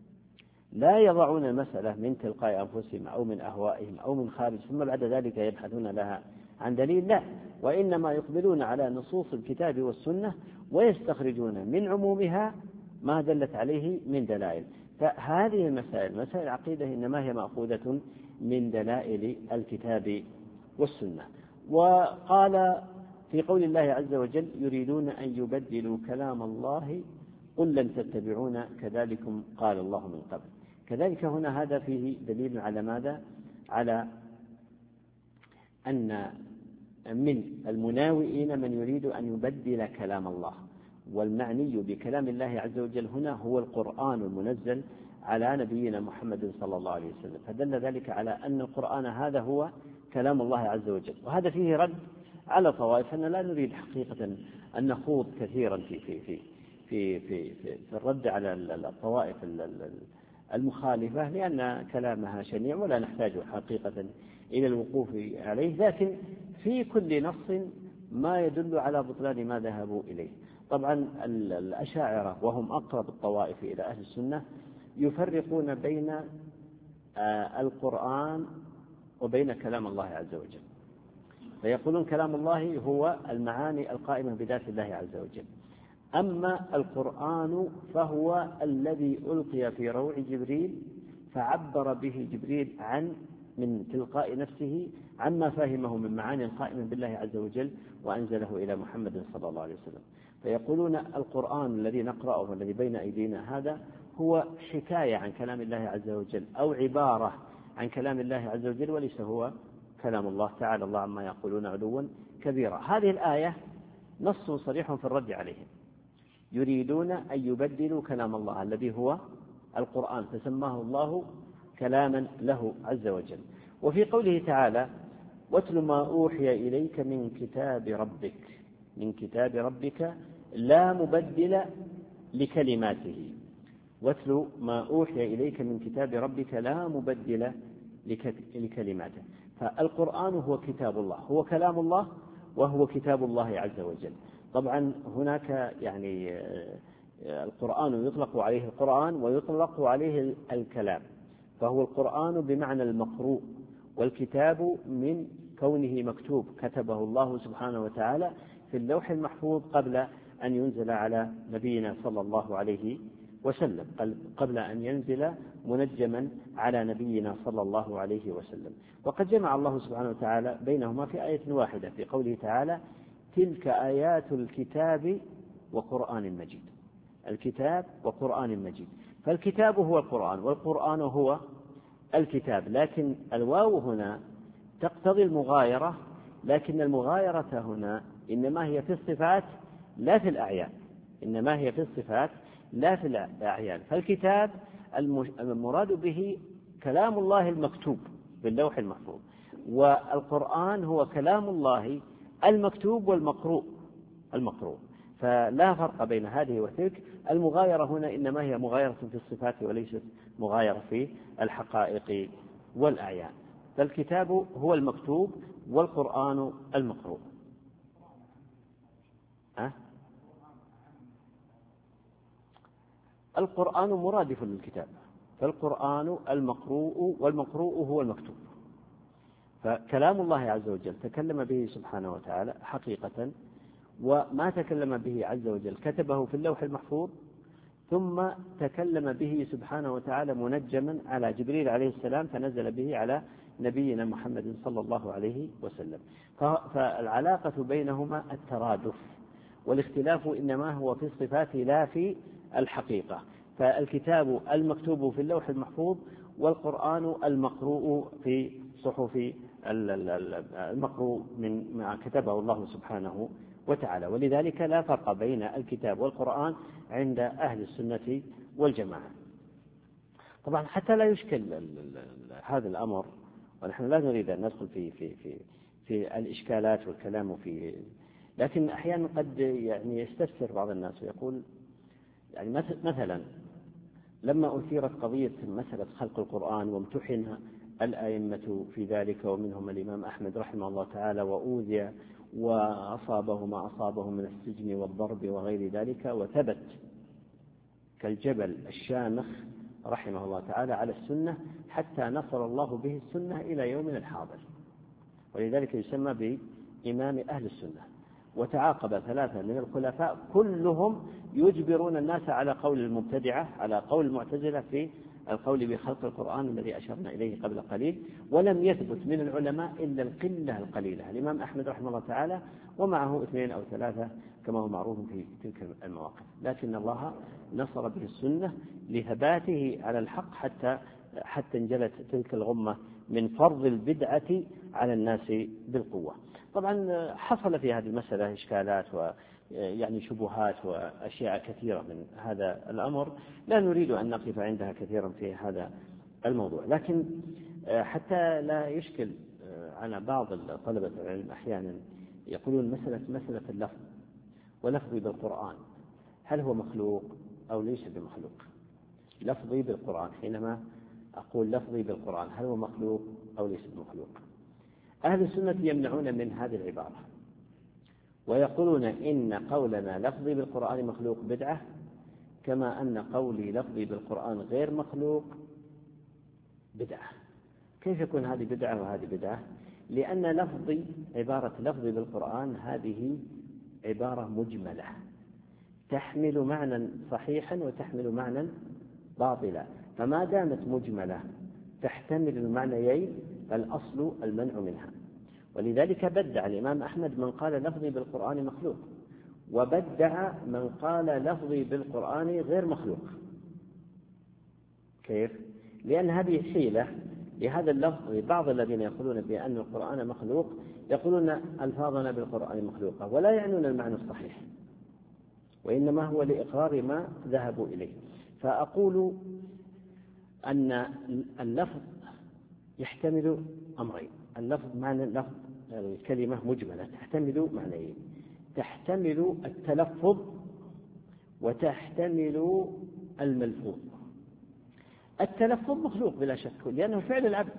لا يضعون المسألة من تلقاء أنفسهم أو من أهوائهم أو من خارج ثم بعد ذلك يبحثون لها عن دليل، لا، وإنما يقبلون على نصوص الكتاب والسنة ويستخرجون من عمومها ما دلت عليه من دلائل. فهذه المسائل مسائل العقيدة إنما هي مأخوذة من دلائل الكتاب والسنة. وقال في قول الله عز وجل: يريدون أن يبدلوا كلام الله قل لن تتبعون كذلكم قال الله من قبل. كذلك هنا هذا فيه دليل على ماذا؟ على أن من المناوئين من يريد أن يبدل كلام الله، والمعني بكلام الله عز وجل هنا هو القرآن المنزل على نبينا محمد صلى الله عليه وسلم، فدل ذلك على أن القرآن هذا هو كلام الله عز وجل. وهذا فيه رد على طوائف، أن لا نريد حقيقة أن نخوض كثيرا في في في في في, في, في الرد على الطوائف المخالفة، لأن كلامها شنيع ولا نحتاج حقيقة إلى الوقوف عليه، لكن في كل نص ما يدل على بطلان ما ذهبوا إليه. طبعا الأشاعرة وهم أقرب الطوائف إلى أهل السنة يفرقون بين القرآن وبين كلام الله عز وجل، فيقولون كلام الله هو المعاني القائمة بذات الله عز وجل، أما القرآن فهو الذي ألقي في روع جبريل فعبر به جبريل عن من تلقاء نفسه عما فهمه من معاني قائمة بالله عز وجل وأنزله إلى محمد صلى الله عليه وسلم. فيقولون القرآن الذي نقرأه والذي بين أيدينا هذا هو حكاية عن كلام الله عز وجل أو عبارة عن كلام الله عز وجل، وليس هو كلام الله تعالى الله عما يقولون علوا كبيرا. هذه الآية نص صريح في الرد عليهم، يريدون أن يبدلوا كلام الله الذي هو القرآن، فسماه الله كلاما له عز وجل. وفي قوله تعالى واتل ما أوحي إليك من كتاب ربك، من كتاب ربك لا مبدل لكلماته، واتل ما أوحي إليك من كتاب ربك لا مبدل لكلماته. فالقرآن هو كتاب الله، هو كلام الله وهو كتاب الله عز وجل. طبعا هناك يعني القرآن يطلق عليه القرآن ويطلق عليه الكلام، فهو القرآن بمعنى المقروء، والكتاب من كونه مكتوب كتبه الله سبحانه وتعالى في اللوح المحفوظ قبل أن ينزل على نبينا صلى الله عليه وسلم، قبل أن ينزل منجما على نبينا صلى الله عليه وسلم. وقد جمع الله سبحانه وتعالى بينهما في آية واحدة في قوله تعالى تلك آيات الكتاب وقرآن مجيد، الكتاب وقرآن مجيد. فالكتاب هو القرآن والقرآن هو الكتاب، لكن الواو هنا تقتضي المغايرة، لكن المغايرة هنا إنما هي في الصفات لا في الأعيان، إنما هي في الصفات لا في الأعيان. فالكتاب المراد به كلام الله المكتوب باللوح المحفوظ، والقرآن هو كلام الله المكتوب والمقروء المقروء فلا فرق بين هذه وتلك. المغايرة هنا إنما هي مغايرة في الصفات وليست مغايرة في الحقائق والأعيان. فالكتاب هو المكتوب والقرآن المقروء. أه؟ القرآن مرادف للكتاب، فالقرآن المقروء والمقروء هو المكتوب. فكلام الله عز وجل تكلم به سبحانه وتعالى حقيقة، وما تكلم به عز وجل كتبه في اللوح المحفوظ، ثم تكلم به سبحانه وتعالى منجما على جبريل عليه السلام فنزل به على نبينا محمد صلى الله عليه وسلم. فالعلاقة بينهما الترادف، والاختلاف إنما هو في الصفات لا في الحقيقة. فالكتاب المكتوب في اللوح المحفوظ والقرآن المقروء في صحف المقروء من ما كتبه الله سبحانه وتعالى. ولذلك لا فرق بين الكتاب والقرآن عند أهل السنة والجماعة. طبعا حتى لا يشكل هذا الأمر، ونحن لا نريد أن ندخل في في في في الإشكالات والكلام في، لكن أحيانا قد يعني يستفسر بعض الناس ويقول يعني مثلا لما أثيرت قضية مسألة خلق القرآن وامتحن الأئمة في ذلك ومنهم الإمام أحمد رحمه الله تعالى وأوذي وأصابه ما أصابه من السجن والضرب وغير ذلك، وثبت كالجبل الشامخ رحمه الله تعالى على السنة حتى نصر الله به السنة إلى يومنا الحاضر، ولذلك يسمى بإمام أهل السنة. وتعاقب ثلاثة من الخلفاء كلهم يجبرون الناس على قول المبتدعة، على قول المعتزلة في القول بخلق القرآن الذي أشرنا إليه قبل قليل. ولم يثبت من العلماء إلا القلة القليلة، الإمام أحمد رحمه الله تعالى ومعه اثنين أو ثلاثة كما هو معروف في تلك المواقف، لكن الله نصر به السنة لثباته على الحق حتى حتى انجلت تلك الغمة من فرض البدعة على الناس بالقوة. طبعا حصل في هذه المسألة إشكالات ويعني شبهات وأشياء كثيرة من هذا الأمر، لا نريد أن نقف عندها كثيرا في هذا الموضوع، لكن حتى لا يشكل على بعض طلبة العلم أحيانا يقولون مسألة مسألة اللفظ ولفظي بالقرآن هل هو مخلوق أو ليس بمخلوق؟ لفظي بالقرآن، حينما أقول لفظي بالقرآن هل هو مخلوق أو ليس بمخلوق؟ أهل السنة يمنعون من هذه العبارة ويقولون إن قولنا لفظي بالقرآن مخلوق بدعة، كما أن قولي لفظي بالقرآن غير مخلوق بدعة. كيف يكون هذه بدعة وهذه بدعة؟ لأن لفظي عبارة لفظي بالقرآن هذه عبارة مجملة تحمل معنى صحيحا وتحمل معنى باطلا، فما دامت مجملة تحتمل المعنيين فالأصل المنع منها. ولذلك بدع الإمام أحمد من قال لفظي بالقرآن مخلوق، وبدع من قال لفظي بالقرآن غير مخلوق. كيف؟ لأن هذه حيلة لهذا اللفظ. بعض الذين يقولون بأن القرآن مخلوق يقولون ألفاظنا بالقرآن مخلوقة ولا يعنون المعنى الصحيح، وإنما هو لإقرار ما ذهبوا إليه. فأقول أن اللفظ يحتمل أمرين. اللفظ معنى اللفظ الكلمة مجملة تحتمل معنيين، تحتمل التلفظ وتحتمل الملفوظ. التلفظ مخلوق بلا شك لأنه فعل العبد،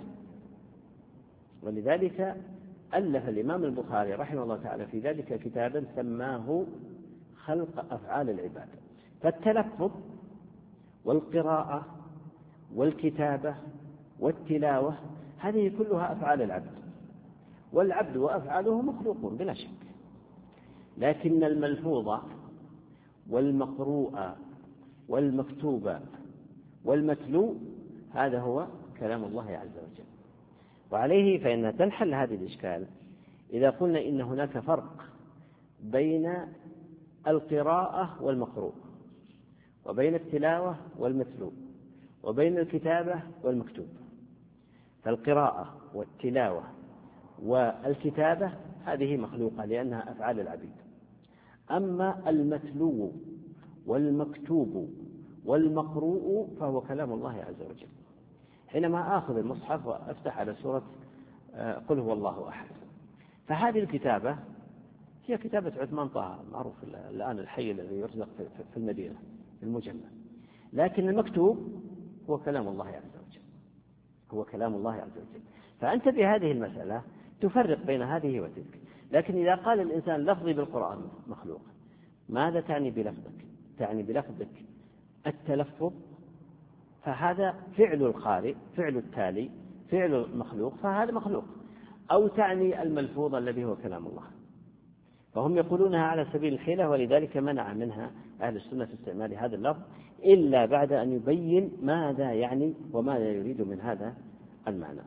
ولذلك ألف الإمام البخاري رحمه الله تعالى في ذلك كتابا سماه خلق أفعال العباد. فالتلفظ والقراءة والكتابة والتلاوة هذه كلها أفعال العبد، والعبد وأفعاله مخلوقون بلا شك، لكن الملفوظ والمقروء والمكتوب والمتلو هذا هو كلام الله عز وجل. وعليه فإنها تنحل هذه الإشكال إذا قلنا إن هناك فرق بين القراءة والمقروء، وبين التلاوة والمتلو، وبين الكتابة والمكتوب. فالقراءة والتلاوة والكتابة هذه مخلوقة لأنها أفعال العبيد. أما المتلو والمكتوب والمقروء فهو كلام الله عز وجل. حينما آخذ المصحف وأفتح على سورة قل هو الله أحد، فهذه الكتابة هي كتابة عثمان طه معروف الآن الحي الذي يرزق في المدينة المجمع، لكن المكتوب هو كلام الله عز وجل، هو كلام الله عز وجل. فأنت بهذه المسألة تفرق بين هذه وتلك. لكن إذا قال الإنسان لفظي بالقرآن مخلوق، ماذا تعني بلفظك؟ تعني بلفظك التلفظ، فهذا فعل القارئ، فعل التالي، فعل المخلوق، فهذا مخلوق. أو تعني الملفوظ الذي هو كلام الله، فهم يقولونها على سبيل الحيلة، ولذلك منع منها أهل السنة استعمال هذا اللفظ إلا بعد أن يبين ماذا يعني وماذا يريد من هذا المعنى.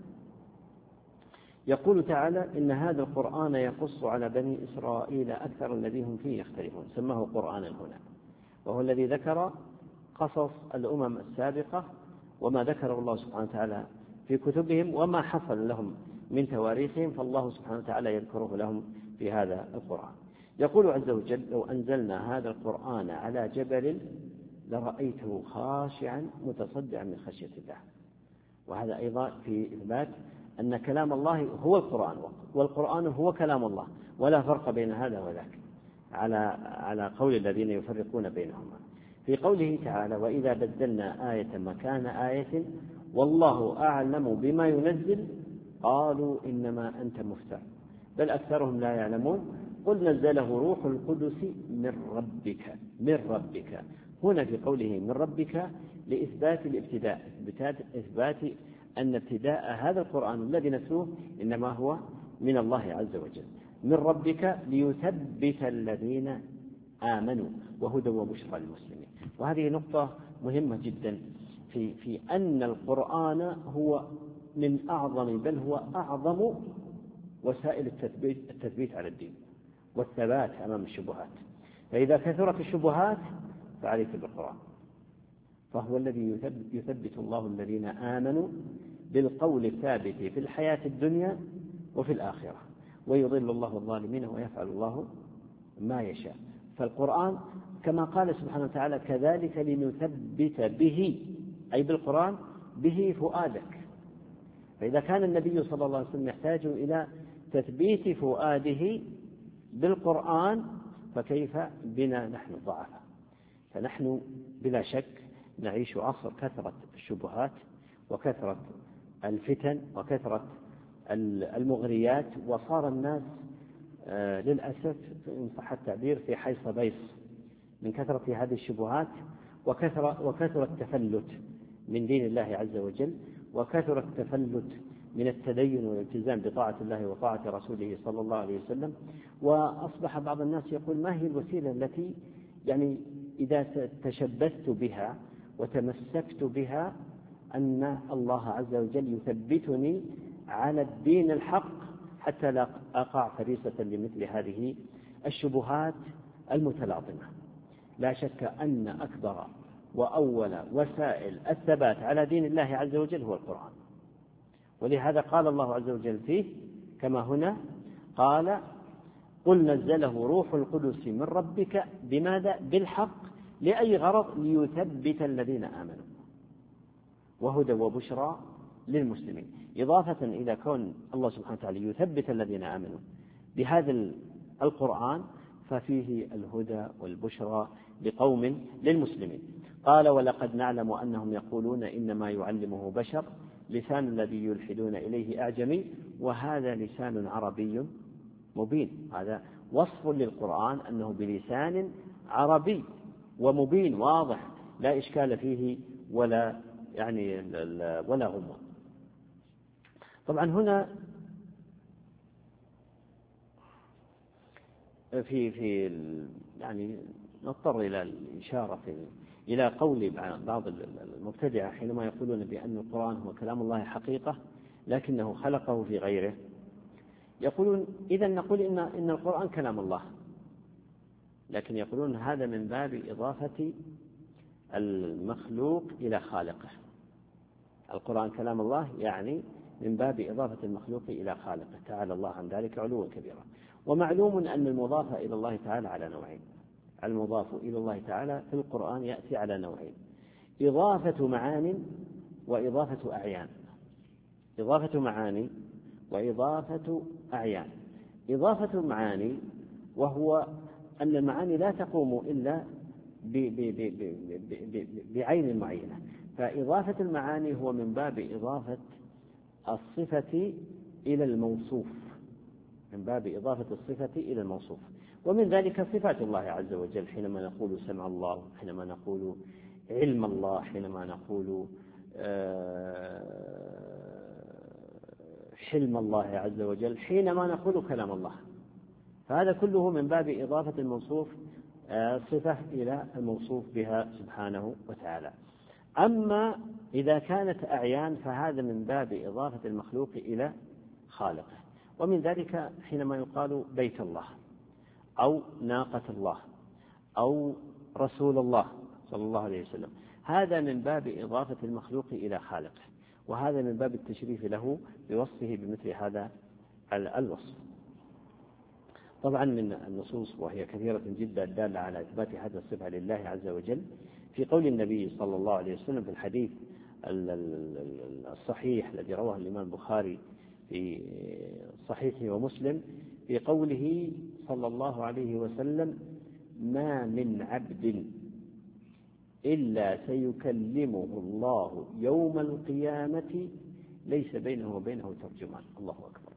يقول تعالى إن هذا القرآن يقص على بني إسرائيل أكثر الذي هم فيه يختلفون. سماه قرآنا هنا، وهو الذي ذكر قصص الأمم السابقة وما ذكره الله سبحانه وتعالى في كتبهم وما حصل لهم من تواريخهم، فالله سبحانه وتعالى يذكره لهم في هذا القرآن. يقول عز وجل لو أنزلنا هذا القرآن على جبل لرأيته خاشعا متصدعا من خشية الله. وهذا أيضا في إثبات أن كلام الله هو القرآن، والقرآن هو كلام الله، ولا فرق بين هذا وذاك على على قول الذين يفرقون بينهما. في قوله تعالى وإذا بدلنا آية مكان آية والله أعلم بما ينزل قالوا إنما أنت مفتر بل أكثرهم لا يعلمون قل نزله روح القدس من ربك من ربك. هنا في قوله من ربك لإثبات الابتداء، إثبات أن ابتداء هذا القرآن الذي نتلوه إنما هو من الله عز وجل. من ربك ليثبت الذين آمنوا وهدى وبشرى للمسلمين. وهذه نقطة مهمة جدا في في أن القرآن هو من أعظم بل هو أعظم وسائل التثبيت التثبيت على الدين والثبات أمام الشبهات. فإذا كثرت الشبهات فعليك بالقرآن، فهو الذي يثبت الله الذين آمنوا بالقول الثابت في الحياة الدنيا وفي الآخرة ويضل الله الظالمين ويفعل الله ما يشاء. فالقرآن كما قال سبحانه وتعالى كذلك لنثبت به أي بالقرآن به فؤادك. فإذا كان النبي صلى الله عليه وسلم يحتاج إلى تثبيت فؤاده بالقرآن فكيف بنا نحن ضعفاء؟ فنحن بلا شك نعيش عصر كثرة الشبهات وكثرة الفتن وكثرة المغريات، وصار الناس آه للأسف إن صح التعبير في حيص بيص من كثرة هذه الشبهات وكثرة وكثرة التفلت من دين الله عز وجل، وكثرة التفلت من التدين والالتزام بطاعة الله وطاعة رسوله صلى الله عليه وسلم. وأصبح بعض الناس يقول ما هي الوسيلة التي يعني إذا تشبثت بها وتمسكت بها أن الله عز وجل يثبتني على الدين الحق حتى لا أقع فريسة لمثل هذه الشبهات المتلاطمة. لا شك أن أكبر وأول وسائل الثبات على دين الله عز وجل هو القرآن، ولهذا قال الله عز وجل فيه كما هنا قال قل نزله روح القدس من ربك بماذا؟ بالحق لأي غرض؟ ليثبت الذين آمنوا وهدى وبشرى للمسلمين، إضافة إلى كون الله سبحانه وتعالى يثبت الذين آمنوا بهذا القرآن ففيه الهدى والبشرى لقوم للمسلمين. قال ولقد نعلم أنهم يقولون إنما يعلمه بشر لسان الذي يلحدون إليه أعجمي وهذا لسان عربي مبين. هذا وصف للقرآن أنه بلسان عربي ومبين واضح لا إشكال فيه ولا يعني ولا غموض. طبعا هنا في في يعني نضطر إلى الإشارة في إلى قول بعض المبتدعة حينما يقولون بأن القرآن هو كلام الله حقيقة لكنه خلقه في غيره. يقولون إذا نقول إن إن القرآن كلام الله، لكن يقولون هذا من باب إضافة المخلوق إلى خالقه. القرآن كلام الله يعني من باب إضافة المخلوق إلى خالقه تعالى الله عن ذلك علوا كبيرا. ومعلوم أن المضاف إلى الله تعالى على نوعين. المضاف إلى الله تعالى في القرآن يأتي على نوعين: إضافة معان وإضافة أعيان. إضافة معاني وإضافة أعيان. إضافة المعاني وهو أن المعاني لا تقوم إلا بعين معينة، فإضافة المعاني هو من باب إضافة الصفة إلى الموصوف، من باب إضافة الصفة إلى الموصوف. ومن ذلك صفات الله عز وجل حينما نقول سمع الله، حينما نقول علم الله، حينما نقول حلم الله عز وجل، حينما نقول كلام الله. فهذا كله من باب إضافة الموصوف صفة إلى الموصوف بها سبحانه وتعالى. أما إذا كانت أعيان فهذا من باب إضافة المخلوق إلى خالقه. ومن ذلك حينما يقال بيت الله أو ناقة الله أو رسول الله صلى الله عليه وسلم، هذا من باب إضافة المخلوق إلى خالقه، وهذا من باب التشريف له بوصفه بمثل هذا الوصف. طبعا من النصوص وهي كثيرة جدا الدالة على إثبات هذه الصفة لله عز وجل في قول النبي صلى الله عليه وسلم في الحديث الصحيح الذي رواه الإمام البخاري في صحيحه ومسلم في قوله صلى الله عليه وسلم: ما من عبد إلا سيكلمه الله يوم القيامة ليس بينه وبينه ترجمان. الله أكبر.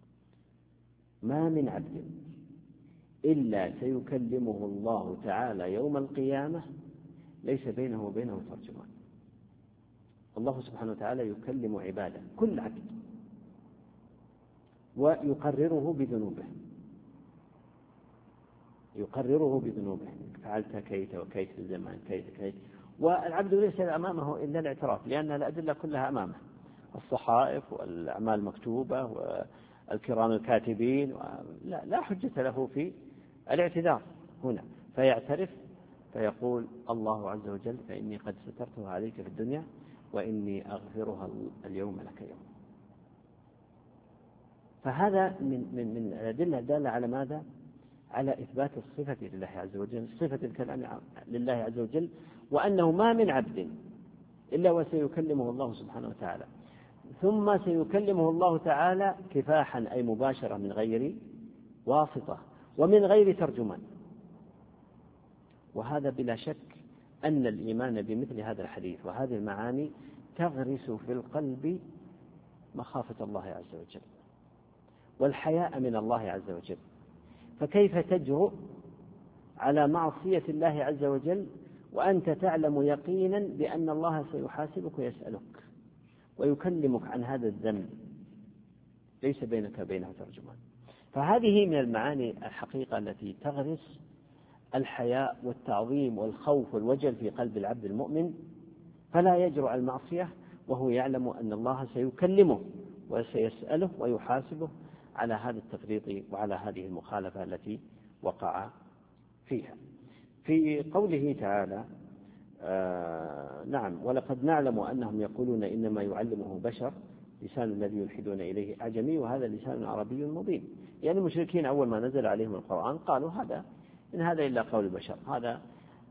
ما من عبد إلا سيكلمه الله تعالى يوم القيامة ليس بينه وبينه ترجمان. الله سبحانه وتعالى يكلم عباده كل عبد ويقرره بذنوبه، يقرره بذنوبه، فعلت كيت وكيت في الزمان كيت كيت، والعبد ليس أمامه إلا الاعتراف لأن الأدلة كلها أمامه، الصحائف والأعمال المكتوبة والكرام الكاتبين، لا, لا حجة له في الاعتذار هنا، فيعترف فيقول الله عز وجل: فإني قد سترتها عليك في الدنيا وإني أغفرها اليوم لك يوم. فهذا من من من الأدلة الدالة على ماذا؟ على إثبات الصفة لله عز وجل، صفة الكلام لله عز وجل، وأنه ما من عبد إلا وسيكلمه الله سبحانه وتعالى، ثم سيكلمه الله تعالى كفاحا أي مباشرة من غير واسطة ومن غير ترجمان. وهذا بلا شك أن الإيمان بمثل هذا الحديث وهذه المعاني تغرس في القلب مخافة الله عز وجل والحياء من الله عز وجل. فكيف تجرؤ على معصية الله عز وجل وأنت تعلم يقينا بأن الله سيحاسبك ويسألك ويكلمك عن هذا الذنب ليس بينك وبينه ترجمان؟ فهذه من المعاني الحقيقة التي تغرس الحياء والتعظيم والخوف والوجل في قلب العبد المؤمن، فلا يجرؤ على المعصية وهو يعلم أن الله سيكلمه وسيسأله ويحاسبه على هذا التفريط وعلى هذه المخالفة التي وقع فيها. في قوله تعالى: آه نعم ولقد نعلم أنهم يقولون إنما يعلمه بشر، لسان الذي يلحدون إليه أعجمي وهذا لسان عربي مبين. يعني المشركين أول ما نزل عليهم القرآن قالوا هذا إن هذا إلا قول البشر، هذا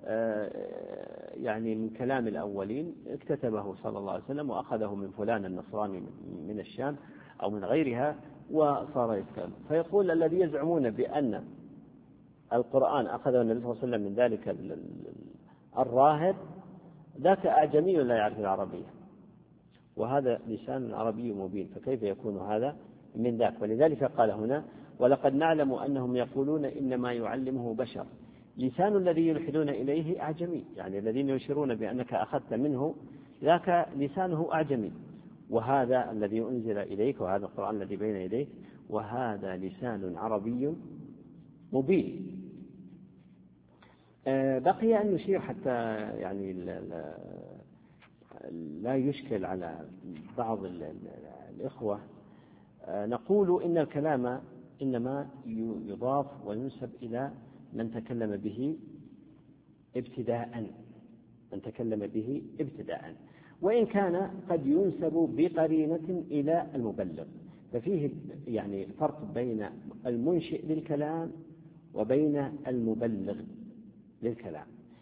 يعني من كلام الأولين اكتتبه صلى الله عليه وسلم وأخذه من فلان النصراني من الشام أو من غيرها وصار يتكلم. فيقول الذي يزعمون بأن القرآن أخذه النبي صلى الله عليه وسلم من ذلك الراهب ذاك أعجمي لا يعرف العربية، وهذا لسان عربي مبين، فكيف يكون هذا من ذاك؟ ولذلك قال هنا ولقد نعلم أنهم يقولون إنما يعلمه بشر. لسان الذي يلحدون إليه أعجمي، يعني الذين يشيرون بأنك أخذت منه ذاك لسانه أعجمي، وهذا الذي أنزل إليك وهذا القرآن الذي بين يديك وهذا لسان عربي مبين. بقي أن نشير حتى يعني لا يشكل على بعض الإخوة، نقول إن الكلام إنما يضاف وينسب إلى من تكلم به ابتداء من تكلم به ابتداء وإن كان قد ينسب بقرينة إلى المبلغ، ففيه يعني فرق بين المنشئ للكلام وبين المبلغ للكلام.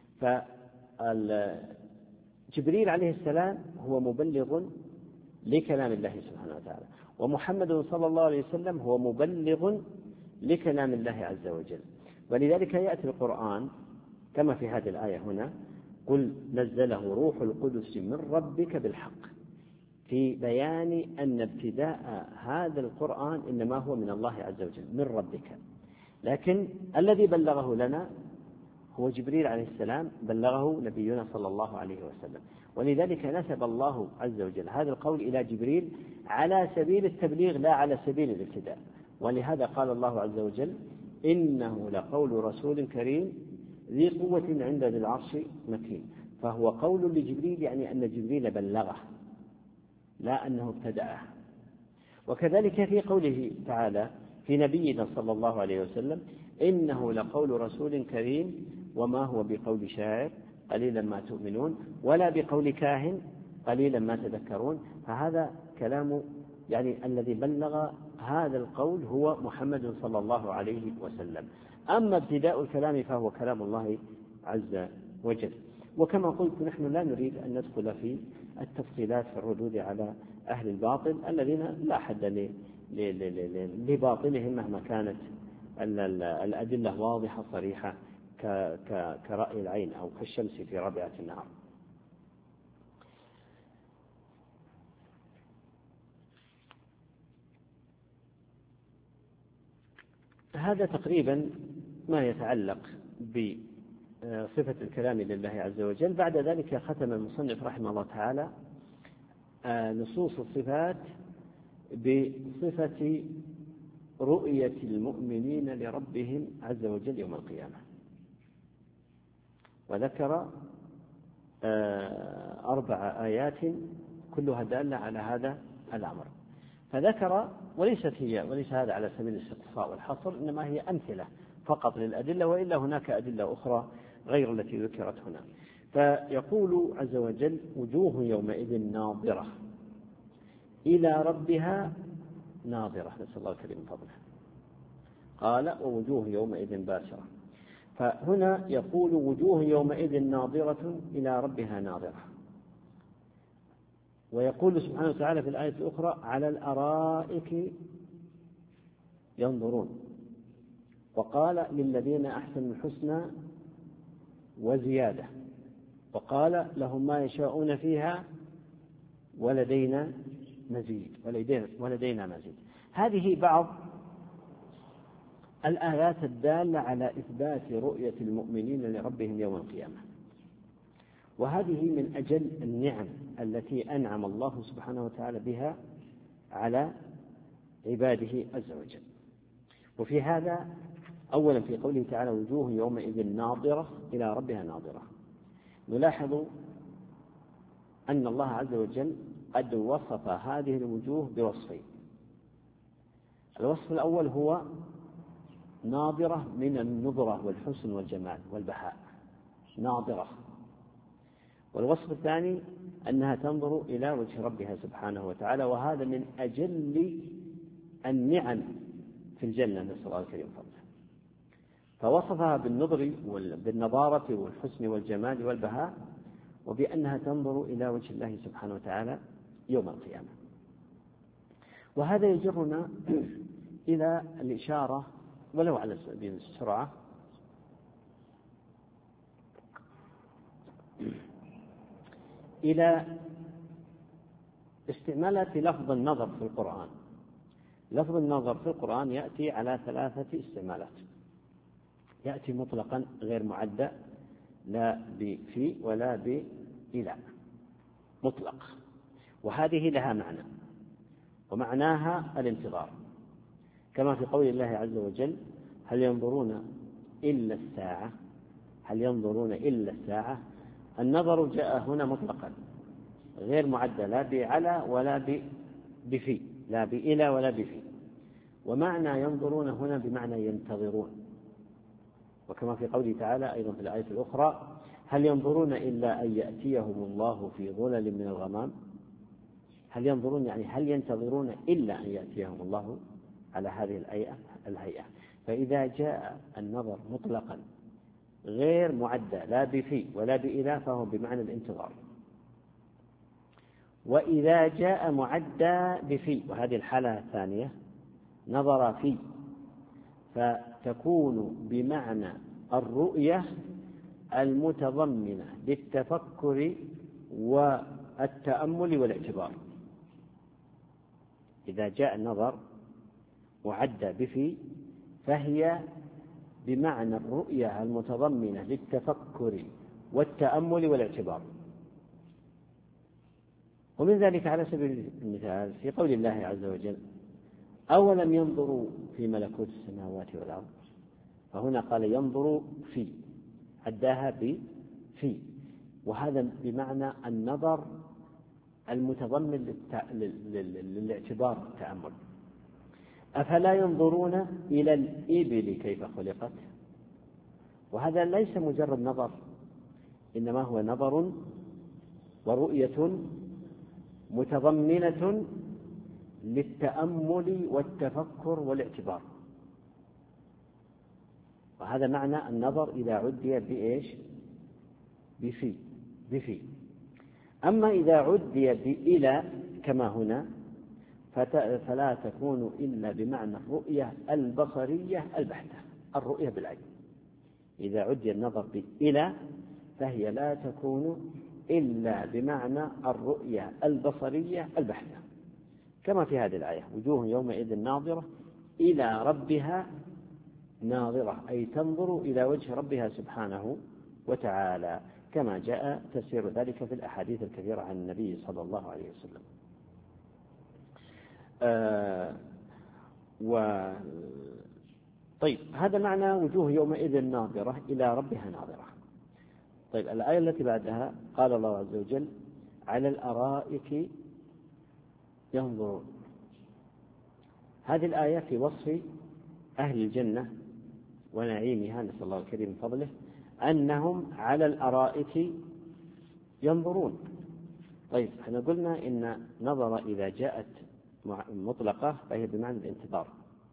فجبريل عليه السلام هو مبلغ لكلام الله سبحانه وتعالى، ومحمد صلى الله عليه وسلم هو مبلغ لكلام الله عز وجل. ولذلك يأتي القرآن كما في هذه الآية هنا قل نزله روح القدس من ربك بالحق، في بيان أن ابتداء هذا القرآن إنما هو من الله عز وجل من ربك، لكن الذي بلغه لنا هو جبريل عليه السلام، بلغه نبينا صلى الله عليه وسلم. ولذلك نسب الله عز وجل هذا القول إلى جبريل على سبيل التبليغ لا على سبيل الابتداء. ولهذا قال الله عز وجل إنه لقول رسول كريم ذي قوة عند ذي العرش مكين، فهو قول لجبريل يعني أن جبريل بلغه لا أنه ابتدأه. وكذلك في قوله تعالى في نبينا صلى الله عليه وسلم إنه لقول رسول كريم وما هو بقول شاعر قليلا ما تؤمنون ولا بقول كاهن قليلا ما تذكرون، فهذا كلام يعني الذي بلغ هذا القول هو محمد صلى الله عليه وسلم. أما ابتداء الكلام فهو كلام الله عز وجل. وكما قلت نحن لا نريد أن ندخل في التفصيلات في الردود على أهل الباطل الذين لا حد لباطلهم مهما كانت الأدلة واضحة صريحة كرأي العين أو كالشمس في رابعة النهار. هذا تقريبا ما يتعلق بصفة الكلام لله عز وجل. بعد ذلك ختم المصنف رحمه الله تعالى نصوص الصفات بصفة رؤية المؤمنين لربهم عز وجل يوم القيامة، وذكر أربع آيات كلها دالة على هذا الأمر. فذكر وليست هي وليس هذا على سبيل الاستقصاء والحصر، إنما هي أمثلة فقط للأدلة، وإلا هناك أدلة أخرى غير التي ذكرت هنا. فيقول عز وجل وجوه يومئذ ناظرة إلى ربها ناظرة، نسأل الله الكريم من فضله. قال ووجوه يومئذ باسرة، فهنا يقول وجوه يومئذ ناظرة إلى ربها ناظرة. ويقول سبحانه وتعالى في الآية الأخرى على الأرائك ينظرون. وقال للذين أحسنوا الحسنى وزيادة، وقال لهم ما يشاءون فيها ولدينا مزيد ولدينا مزيد. هذه بعض الآيات الدالة على إثبات رؤية المؤمنين لربهم يوم القيامة، وهذه من أجل النعم التي أنعم الله سبحانه وتعالى بها على عباده عز وجل. وفي هذا أولا في قوله تعالى وجوه يومئذ ناظرة إلى ربها ناظرة، نلاحظ أن الله عز وجل قد وصف هذه الوجوه بوصفين. الوصف الأول هو ناظرة من النظرة والحسن والجمال والبهاء، ناظرة. والوصف الثاني أنها تنظر إلى وجه ربها سبحانه وتعالى، وهذا من أجل النعم في الجنة، نسأل الله الكريم فضله. فوصفها بالنظر بالنضارة والحسن والجمال والبهاء، وبأنها تنظر إلى وجه الله سبحانه وتعالى يوم القيامة. وهذا يجرنا إلى الإشارة ولو على سبيل السرعة إلى استعمالات لفظ النظر في القرآن. لفظ النظر في القرآن يأتي على ثلاثة استعمالات. يأتي مطلقا غير معدى، لا بفي ولا بإلى، مطلق، وهذه لها معنى، ومعناها الانتظار، كما في قول الله عز وجل: هل ينظرون إلا الساعة. هل ينظرون إلا الساعة. النظر جاء هنا مطلقا غير معدى، لا بعلى ولا بفي، لا بإلى ولا بفي. ومعنى ينظرون هنا بمعنى ينتظرون، وكما في قوله تعالى أيضا في الآية الأخرى: هل ينظرون إلا أن يأتيهم الله في ظلل من الغمام. هل ينظرون يعني هل ينتظرون إلا أن يأتيهم الله على هذه الهيئة الهيئة. فإذا جاء النظر مطلقا غير معدى لا بفي ولا بإلى فهو بمعنى الانتظار. وإذا جاء معدى بفي، وهذه الحالة الثانية، نظر في، فتكون بمعنى الرؤية المتضمنة للتفكر والتأمل والاعتبار. إذا جاء النظر معدى بفي فهي بمعنى الرؤية المتضمنة للتفكر والتأمل والاعتبار. ومن ذلك على سبيل المثال في قول الله عز وجل: أولم ينظروا في ملكوت السماوات والأرض. فهنا قال ينظروا في، عداها بفي، وهذا بمعنى النظر المتضمن للاعتبار والتأمل. أفلا ينظرون إلى الإبل كيف خلقت. وهذا ليس مجرد نظر، إنما هو نظر ورؤية متضمنة للتأمل والتفكر والاعتبار. وهذا معنى النظر إذا عدي بإيش؟ بفي بفي. أما إذا عدي بإلى كما هنا فلا تكون إلا بمعنى الرؤية البصرية البحتة، الرؤية بالعين. إذا عدي النظر بإلى فهي لا تكون إلا بمعنى الرؤية البصرية البحتة، كما في هذه الآية: وجوه يومئذ ناظرة إلى ربها ناظرة، أي تنظر إلى وجه ربها سبحانه وتعالى، كما جاء تفسير ذلك في الأحاديث الكثيرة عن النبي صلى الله عليه وسلم. آه و طيب هذا معنى وجوه يومئذ ناظرة إلى ربها ناظرة. طيب الآية التي بعدها قال الله عز وجل: على الأرائك ينظرون. هذه الآية في وصف أهل الجنة ونعيمها، نسأل الله الكريم من فضله، أنهم على الأرائك ينظرون. طيب احنا قلنا إن نظر إذا جاءت مطلقة فهي بمعنى الانتظار.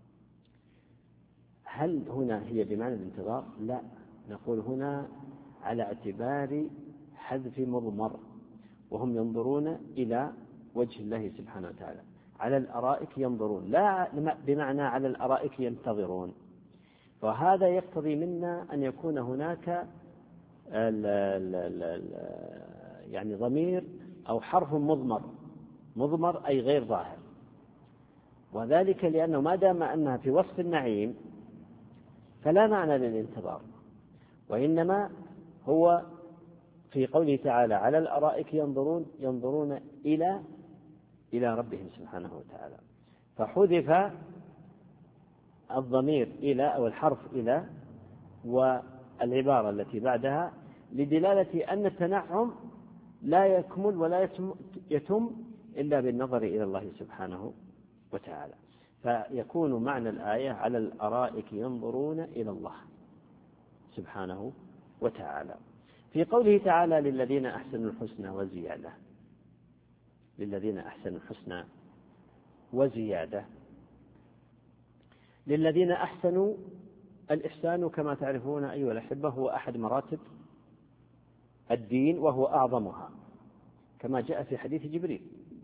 هل هنا هي بمعنى الانتظار؟ لا، نقول هنا على اعتبار حذف مضمر، وهم ينظرون إلى وجه الله سبحانه وتعالى. على الأرائك ينظرون، لا بمعنى على الأرائك ينتظرون. وهذا يقتضي منا أن يكون هناك ال ال ال ال يعني ضمير أو حرف مضمر، مضمر أي غير ظاهر، وذلك لأنه ما دام أنها في وصف النعيم فلا معنى للانتظار، وإنما هو في قوله تعالى على الأرائك ينظرون، ينظرون إلى إلى ربهم سبحانه وتعالى، فحذف الضمير إلى أو الحرف إلى والعبارة التي بعدها لدلالة أن التنعم لا يكمل ولا يتم, يتم إلا بالنظر إلى الله سبحانه وتعالى. فيكون معنى الآية على الأرائك ينظرون إلى الله سبحانه وتعالى. في قوله تعالى للذين أحسنوا الحسنى وزيادة، للذين أحسنوا الحسنى وزيادة، للذين أحسنوا الإحسان كما تعرفون أيها الأحبة هو أحد مراتب الدين وهو أعظمها كما جاء في حديث جبريل،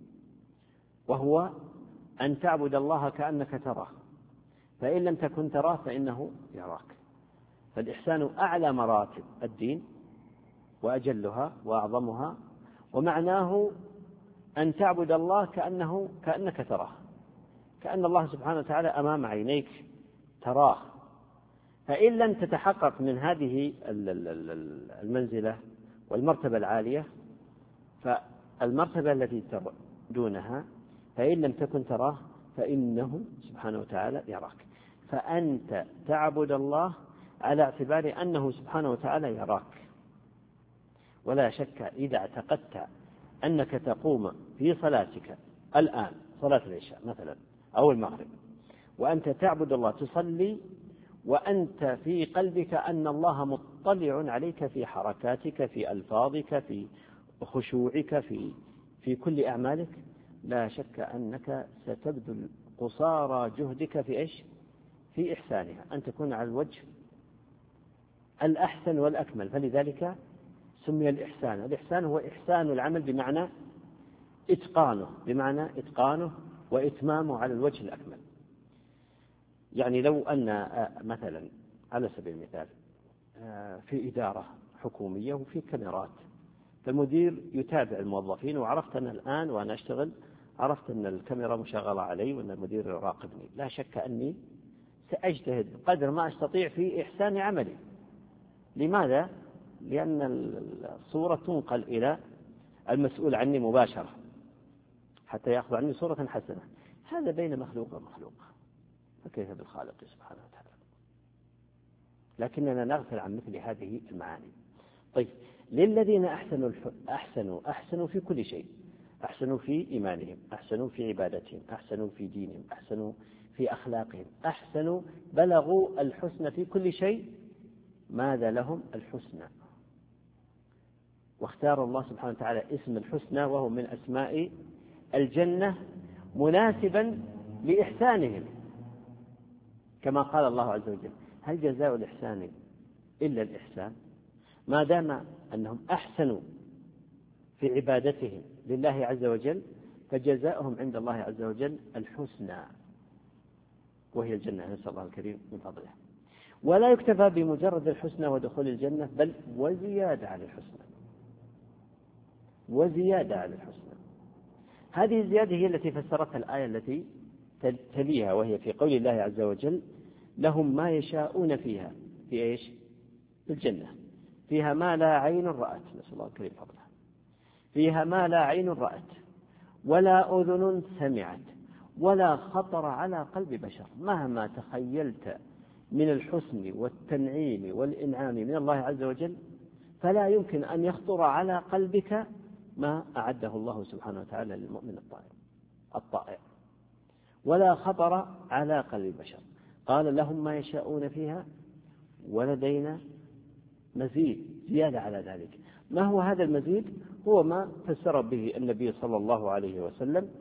وهو أن تعبد الله كأنك تراه فإن لم تكن تراه فإنه يراك. فالإحسان أعلى مراتب الدين وأجلها وأعظمها، ومعناه أن تعبد الله كأنه كأنك تراه، كأن الله سبحانه وتعالى أمام عينيك تراه. فإن لم تتحقق من هذه المنزلة والمرتبة العالية فالمرتبة التي دونها فإن لم تكن تراه فإنه سبحانه وتعالى يراك. فأنت تعبد الله على اعتبار أنه سبحانه وتعالى يراك. ولا شك إذا اعتقدت أنك تقوم في صلاتك الآن صلاة العشاء مثلا أو المغرب وأنت تعبد الله تصلي وأنت في قلبك أن الله مطلع عليك في حركاتك في ألفاظك في خشوعك في في كل أعمالك، لا شك أنك ستبذل قصارى جهدك في إيش؟ في إحسانها، أن تكون على الوجه الأحسن والأكمل. فلذلك سمي الإحسان. الإحسان هو إحسان العمل بمعنى إتقانه، بمعنى إتقانه وإتمامه على الوجه الأكمل. يعني لو أن مثلا على سبيل المثال في إدارة حكومية وفي كاميرات، فالمدير يتابع الموظفين وعرفت أن الآن وأنا أشتغل عرفت أن الكاميرا مشغلة علي وأن المدير يراقبني، لا شك أني سأجتهد قدر ما أستطيع في إحسان عملي. لماذا؟ لأن الصورة تنقل إلى المسؤول عني مباشرة حتى يأخذ عني صورة حسنة. هذا بين مخلوق ومخلوق، فكيف بالخالق سبحانه وتعالى؟ لكننا نغفل عن مثل هذه المعاني. طيب، للذين أحسنوا أحسنوا أحسنوا في كل شيء، أحسنوا في إيمانهم، أحسنوا في عبادتهم، أحسنوا في دينهم، أحسنوا في أخلاقهم، أحسنوا بلغوا الحسن في كل شيء. ماذا لهم؟ الحسنى. واختار الله سبحانه وتعالى اسم الحسنى وهو من أسماء الجنة مناسبا لإحسانهم، كما قال الله عز وجل: هل جزاء الإحسان إلا الإحسان؟ ما دام أنهم أحسنوا في عبادتهم لله عز وجل فجزاؤهم عند الله عز وجل الحسنى وهي الجنة، نسأل الله الكريم من فضله. ولا يكتفى بمجرد الحسنى ودخول الجنة، بل وزيادة على الحسنى، وزيادة على الحسنى. هذه الزيادة هي التي فسرتها الآية التي تليها، وهي في قول الله عز وجل: لهم ما يشاءون فيها. في إيش؟ في الجنة. فيها ما لا عين رأت، نسأل الله الكريم فضله. فيها ما لا عين رأت ولا أذن سمعت ولا خطر على قلب بشر. مهما تخيلت من الحسن والتنعيم والإنعام من الله عز وجل فلا يمكن أن يخطر على قلبك ما أعده الله سبحانه وتعالى للمؤمن الطائع الطائع ولا خطر على قلب بشر. قال: لهم ما يشاءون فيها ولدينا مزيد، زيادة على ذلك. ما هو هذا المزيد؟ هو ما فسر به النبي صلى الله عليه وسلم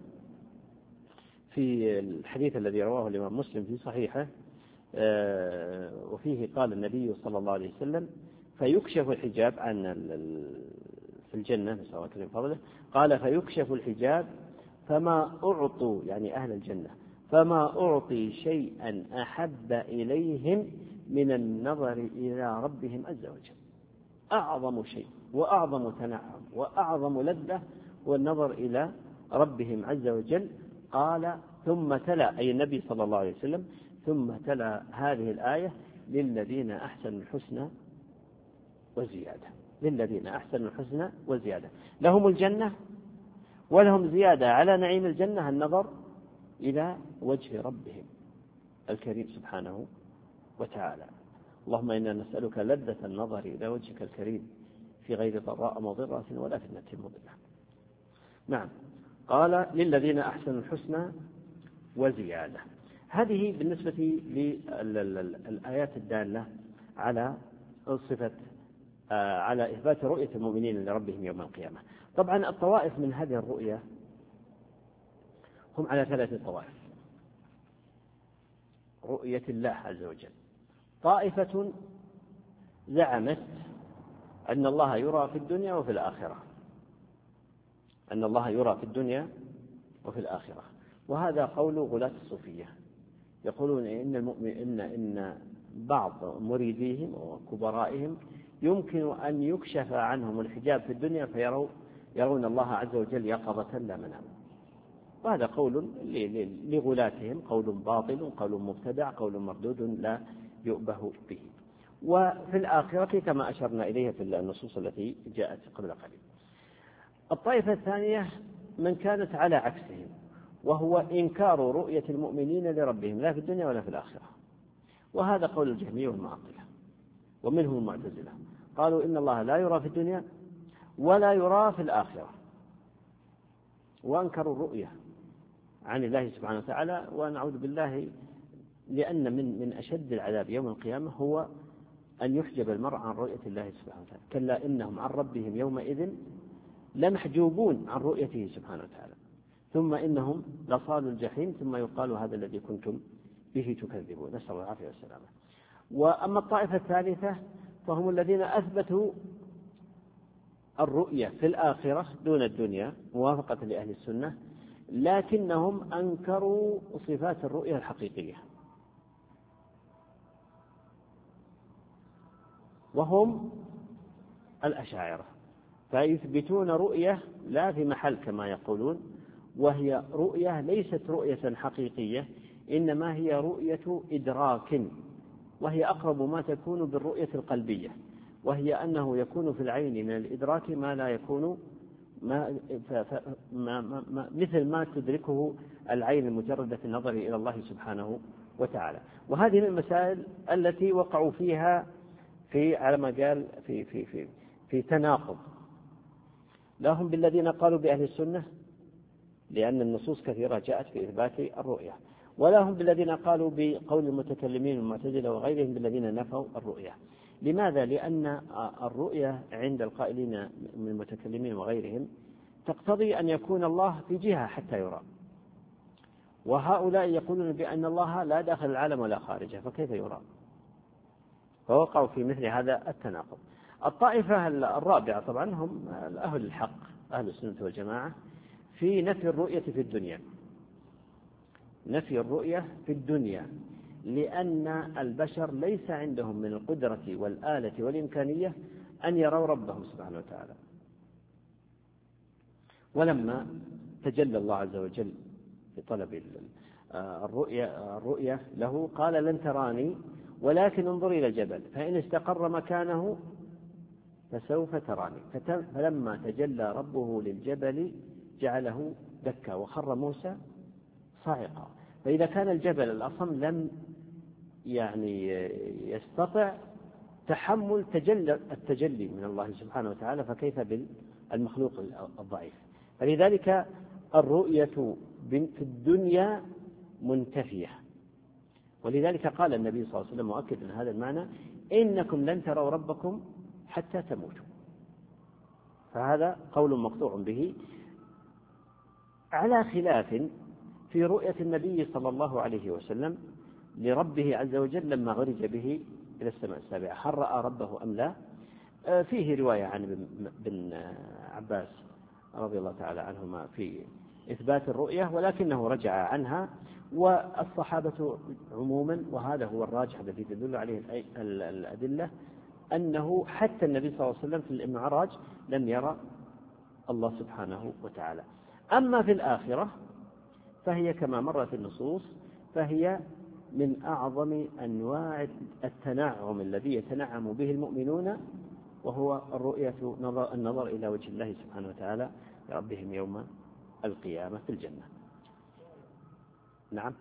في الحديث الذي رواه الإمام مسلم في صحيحه، وفيه قال النبي صلى الله عليه وسلم: فيكشف الحجاب عن في الجنة، نسأل الله من فضله. قال: فيكشف الحجاب فما أعطوا، يعني أهل الجنة، فما أعطي شيئا أحب إليهم من النظر إلى ربهم عز وجل. أعظم شيء وأعظم تنعم وأعظم لذة هو النظر إلى ربهم عز وجل. قال: ثم تلا، أي النبي صلى الله عليه وسلم، ثم تلا هذه الآية: للذين أحسنوا الحسنى وزيادة. للذين أحسنوا الحسنى وزيادة، لهم الجنة ولهم زيادة على نعيم الجنة النظر إلى وجه ربهم الكريم سبحانه وتعالى. اللهم إنا نسألك لذة النظر إلى وجهك الكريم في غير ضراء مضرة ولا فتنة مضلة. نعم، قال: للذين أحسنوا الحسنى وزيادة. هذه بالنسبة للآيات الدالة على صفة على إثبات رؤية المؤمنين لربهم يوم القيامة. طبعا الطوائف من هذه الرؤية هم على ثلاثة طوائف. رؤية الله عز وجل، طائفة زعمت أن الله يرى في الدنيا وفي الآخرة، أن الله يرى في الدنيا وفي الآخرة، وهذا قول غلاة الصوفية، يقولون إن المؤمن إن إن بعض مريديهم وكبرائهم يمكن أن يكشف عنهم الحجاب في الدنيا فيروا يرون الله عز وجل يقظة لا منام. وهذا قول لغلاتهم، قول باطل، قول مبتدع، قول مردود لا يؤبه به. وفي الآخرة كما أشرنا إليها في النصوص التي جاءت قبل قليل. الطائفة الثانية من كانت على عكسهم، وهو إنكار رؤية المؤمنين لربهم لا في الدنيا ولا في الآخرة، وهذا قول الجهمية والمعطلة ومنهم المعتزلة، قالوا إن الله لا يرى في الدنيا ولا يرى في الآخرة، وأنكروا الرؤية عن الله سبحانه وتعالى. ونعوذ بالله، لأن من من أشد العذاب يوم القيامة هو أن يحجب المرء عن رؤية الله سبحانه وتعالى. كلا إنهم عن ربهم يومئذ لمحجوبون عن رؤيته سبحانه وتعالى، ثم إنهم لصالوا الجحيم، ثم يقال هذا الذي كنتم به تكذبون، نسأل الله العافية والسلامة. وأما الطائفة الثالثة فهم الذين أثبتوا الرؤية في الآخرة دون الدنيا موافقة لأهل السنة، لكنهم أنكروا صفات الرؤية الحقيقية، وهم الأشاعرة، فيثبتون رؤية لا في محل كما يقولون، وهي رؤية ليست رؤية حقيقية، إنما هي رؤية إدراك، وهي أقرب ما تكون بالرؤية القلبية، وهي أنه يكون في العين من الإدراك ما لا يكون ما ما ما مثل ما تدركه العين المجردة في النظر إلى الله سبحانه وتعالى. وهذه من المسائل التي وقعوا فيها في على ما قال في في في في تناقض، لا هم بالذين قالوا بأهل السنة لأن النصوص كثيرة جاءت في إثبات الرؤية، ولا هم بالذين قالوا بقول المتكلمين والمعتزلة وغيرهم بالذين نفوا الرؤية. لماذا؟ لأن الرؤية عند القائلين من المتكلمين وغيرهم تقتضي أن يكون الله في جهة حتى يرى، وهؤلاء يقولون بأن الله لا داخل العالم ولا خارجه، فكيف يرى؟ فوقعوا في مثل هذا التناقض. الطائفة الرابعة طبعا هم أهل الحق، أهل السنة والجماعة، في نفي الرؤية في الدنيا، نفي الرؤية في الدنيا، لأن البشر ليس عندهم من القدرة والآلة والإمكانية أن يروا ربهم سبحانه وتعالى. ولما تجلى الله عز وجل في طلب الرؤية, الرؤية له قال لن تراني ولكن انظر إلى الجبل فإن استقر مكانه فسوف تراني. فلما تجلى ربه للجبل جعله دكا وخر موسى صاعقا. فإذا كان الجبل الأصم لم يعني يستطع تحمل تجلى التجلي من الله سبحانه وتعالى، فكيف بالمخلوق الضعيف؟ فلذلك الرؤية في الدنيا منتفية، ولذلك قال النبي صلى الله عليه وسلم مؤكدا هذا المعنى: إنكم لن تروا ربكم حتى تموتوا. فهذا قول مقطوع به، على خلاف في رؤية النبي صلى الله عليه وسلم لربه عز وجل لما عرج به إلى السماء السابعة، هل رأى ربه أم لا؟ فيه رواية عن ابن عباس رضي الله تعالى عنهما في إثبات الرؤية، ولكنه رجع عنها، والصحابة عموما، وهذا هو الراجح الذي تدل عليه الأدلة، أنه حتى النبي صلى الله عليه وسلم في المعراج لم يرى الله سبحانه وتعالى. أما في الآخرة فهي كما مرت النصوص، فهي من أعظم أنواع التنعم الذي يتنعم به المؤمنون، وهو الرؤية، النظر إلى وجه الله سبحانه وتعالى ربهم يوم القيامة في الجنة. نعم.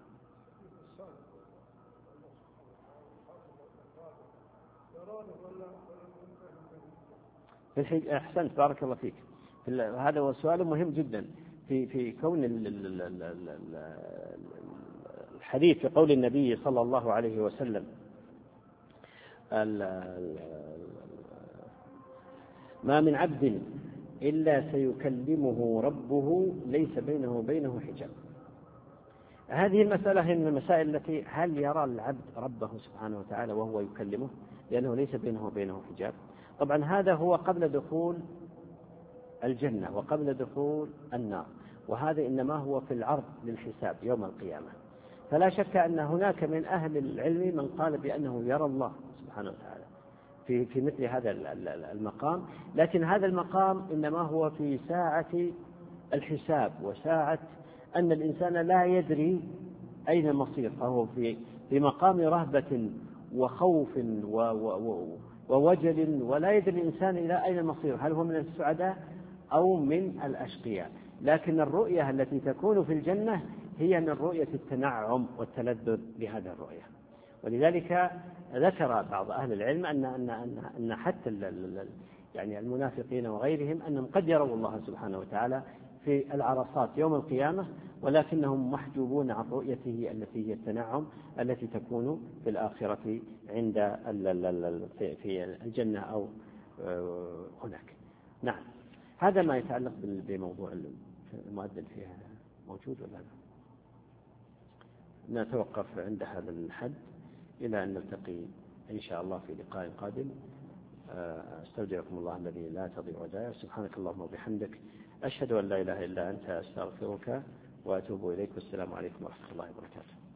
في الحج... أحسنت، بارك الله فيك. في هذا هو سؤال مهم جدا في في كون الحديث في قول النبي صلى الله عليه وسلم ما من عبد إلا سيكلمه ربه ليس بينه وبينه حجاب. هذه المسألة هي من المسائل التي هل يرى العبد ربه سبحانه وتعالى وهو يكلمه لأنه ليس بينه وبينه حجاب؟ طبعا هذا هو قبل دخول الجنة وقبل دخول النار، وهذا إنما هو في العرض للحساب يوم القيامة. فلا شك أن هناك من أهل العلم من قال بأنه يرى الله سبحانه وتعالى في في مثل هذا المقام، لكن هذا المقام إنما هو في ساعة الحساب وساعة أن الإنسان لا يدري أين المصير، فهو في في مقام رهبة وخوف ووجل، ولا يدري الإنسان إلى أين المصير، هل هو من السعداء أو من الأشقياء. لكن الرؤية التي تكون في الجنة هي من رؤية التنعم والتلذذ بهذه الرؤية. ولذلك ذكر بعض أهل العلم أن أن أن, أن حتى يعني المنافقين وغيرهم أنهم قد يروا الله سبحانه وتعالى في العرصات يوم القيامة، ولكنهم محجوبون عن رؤيته التي هي التنعم التي تكون في الآخرة عند في الجنة أو هناك. نعم، هذا ما يتعلق بموضوع المؤذن فيها. موجود ولا لا؟ نتوقف عند هذا الحد إلى أن نلتقي إن شاء الله في لقاء قادم. أستودعكم الله الذي لا تضيع ودائعه. سبحانك اللهم وبحمدك، أشهد أن لا إله إلا أنت، أستغفرك وأتوب إليك، والسلام عليكم ورحمة الله وبركاته.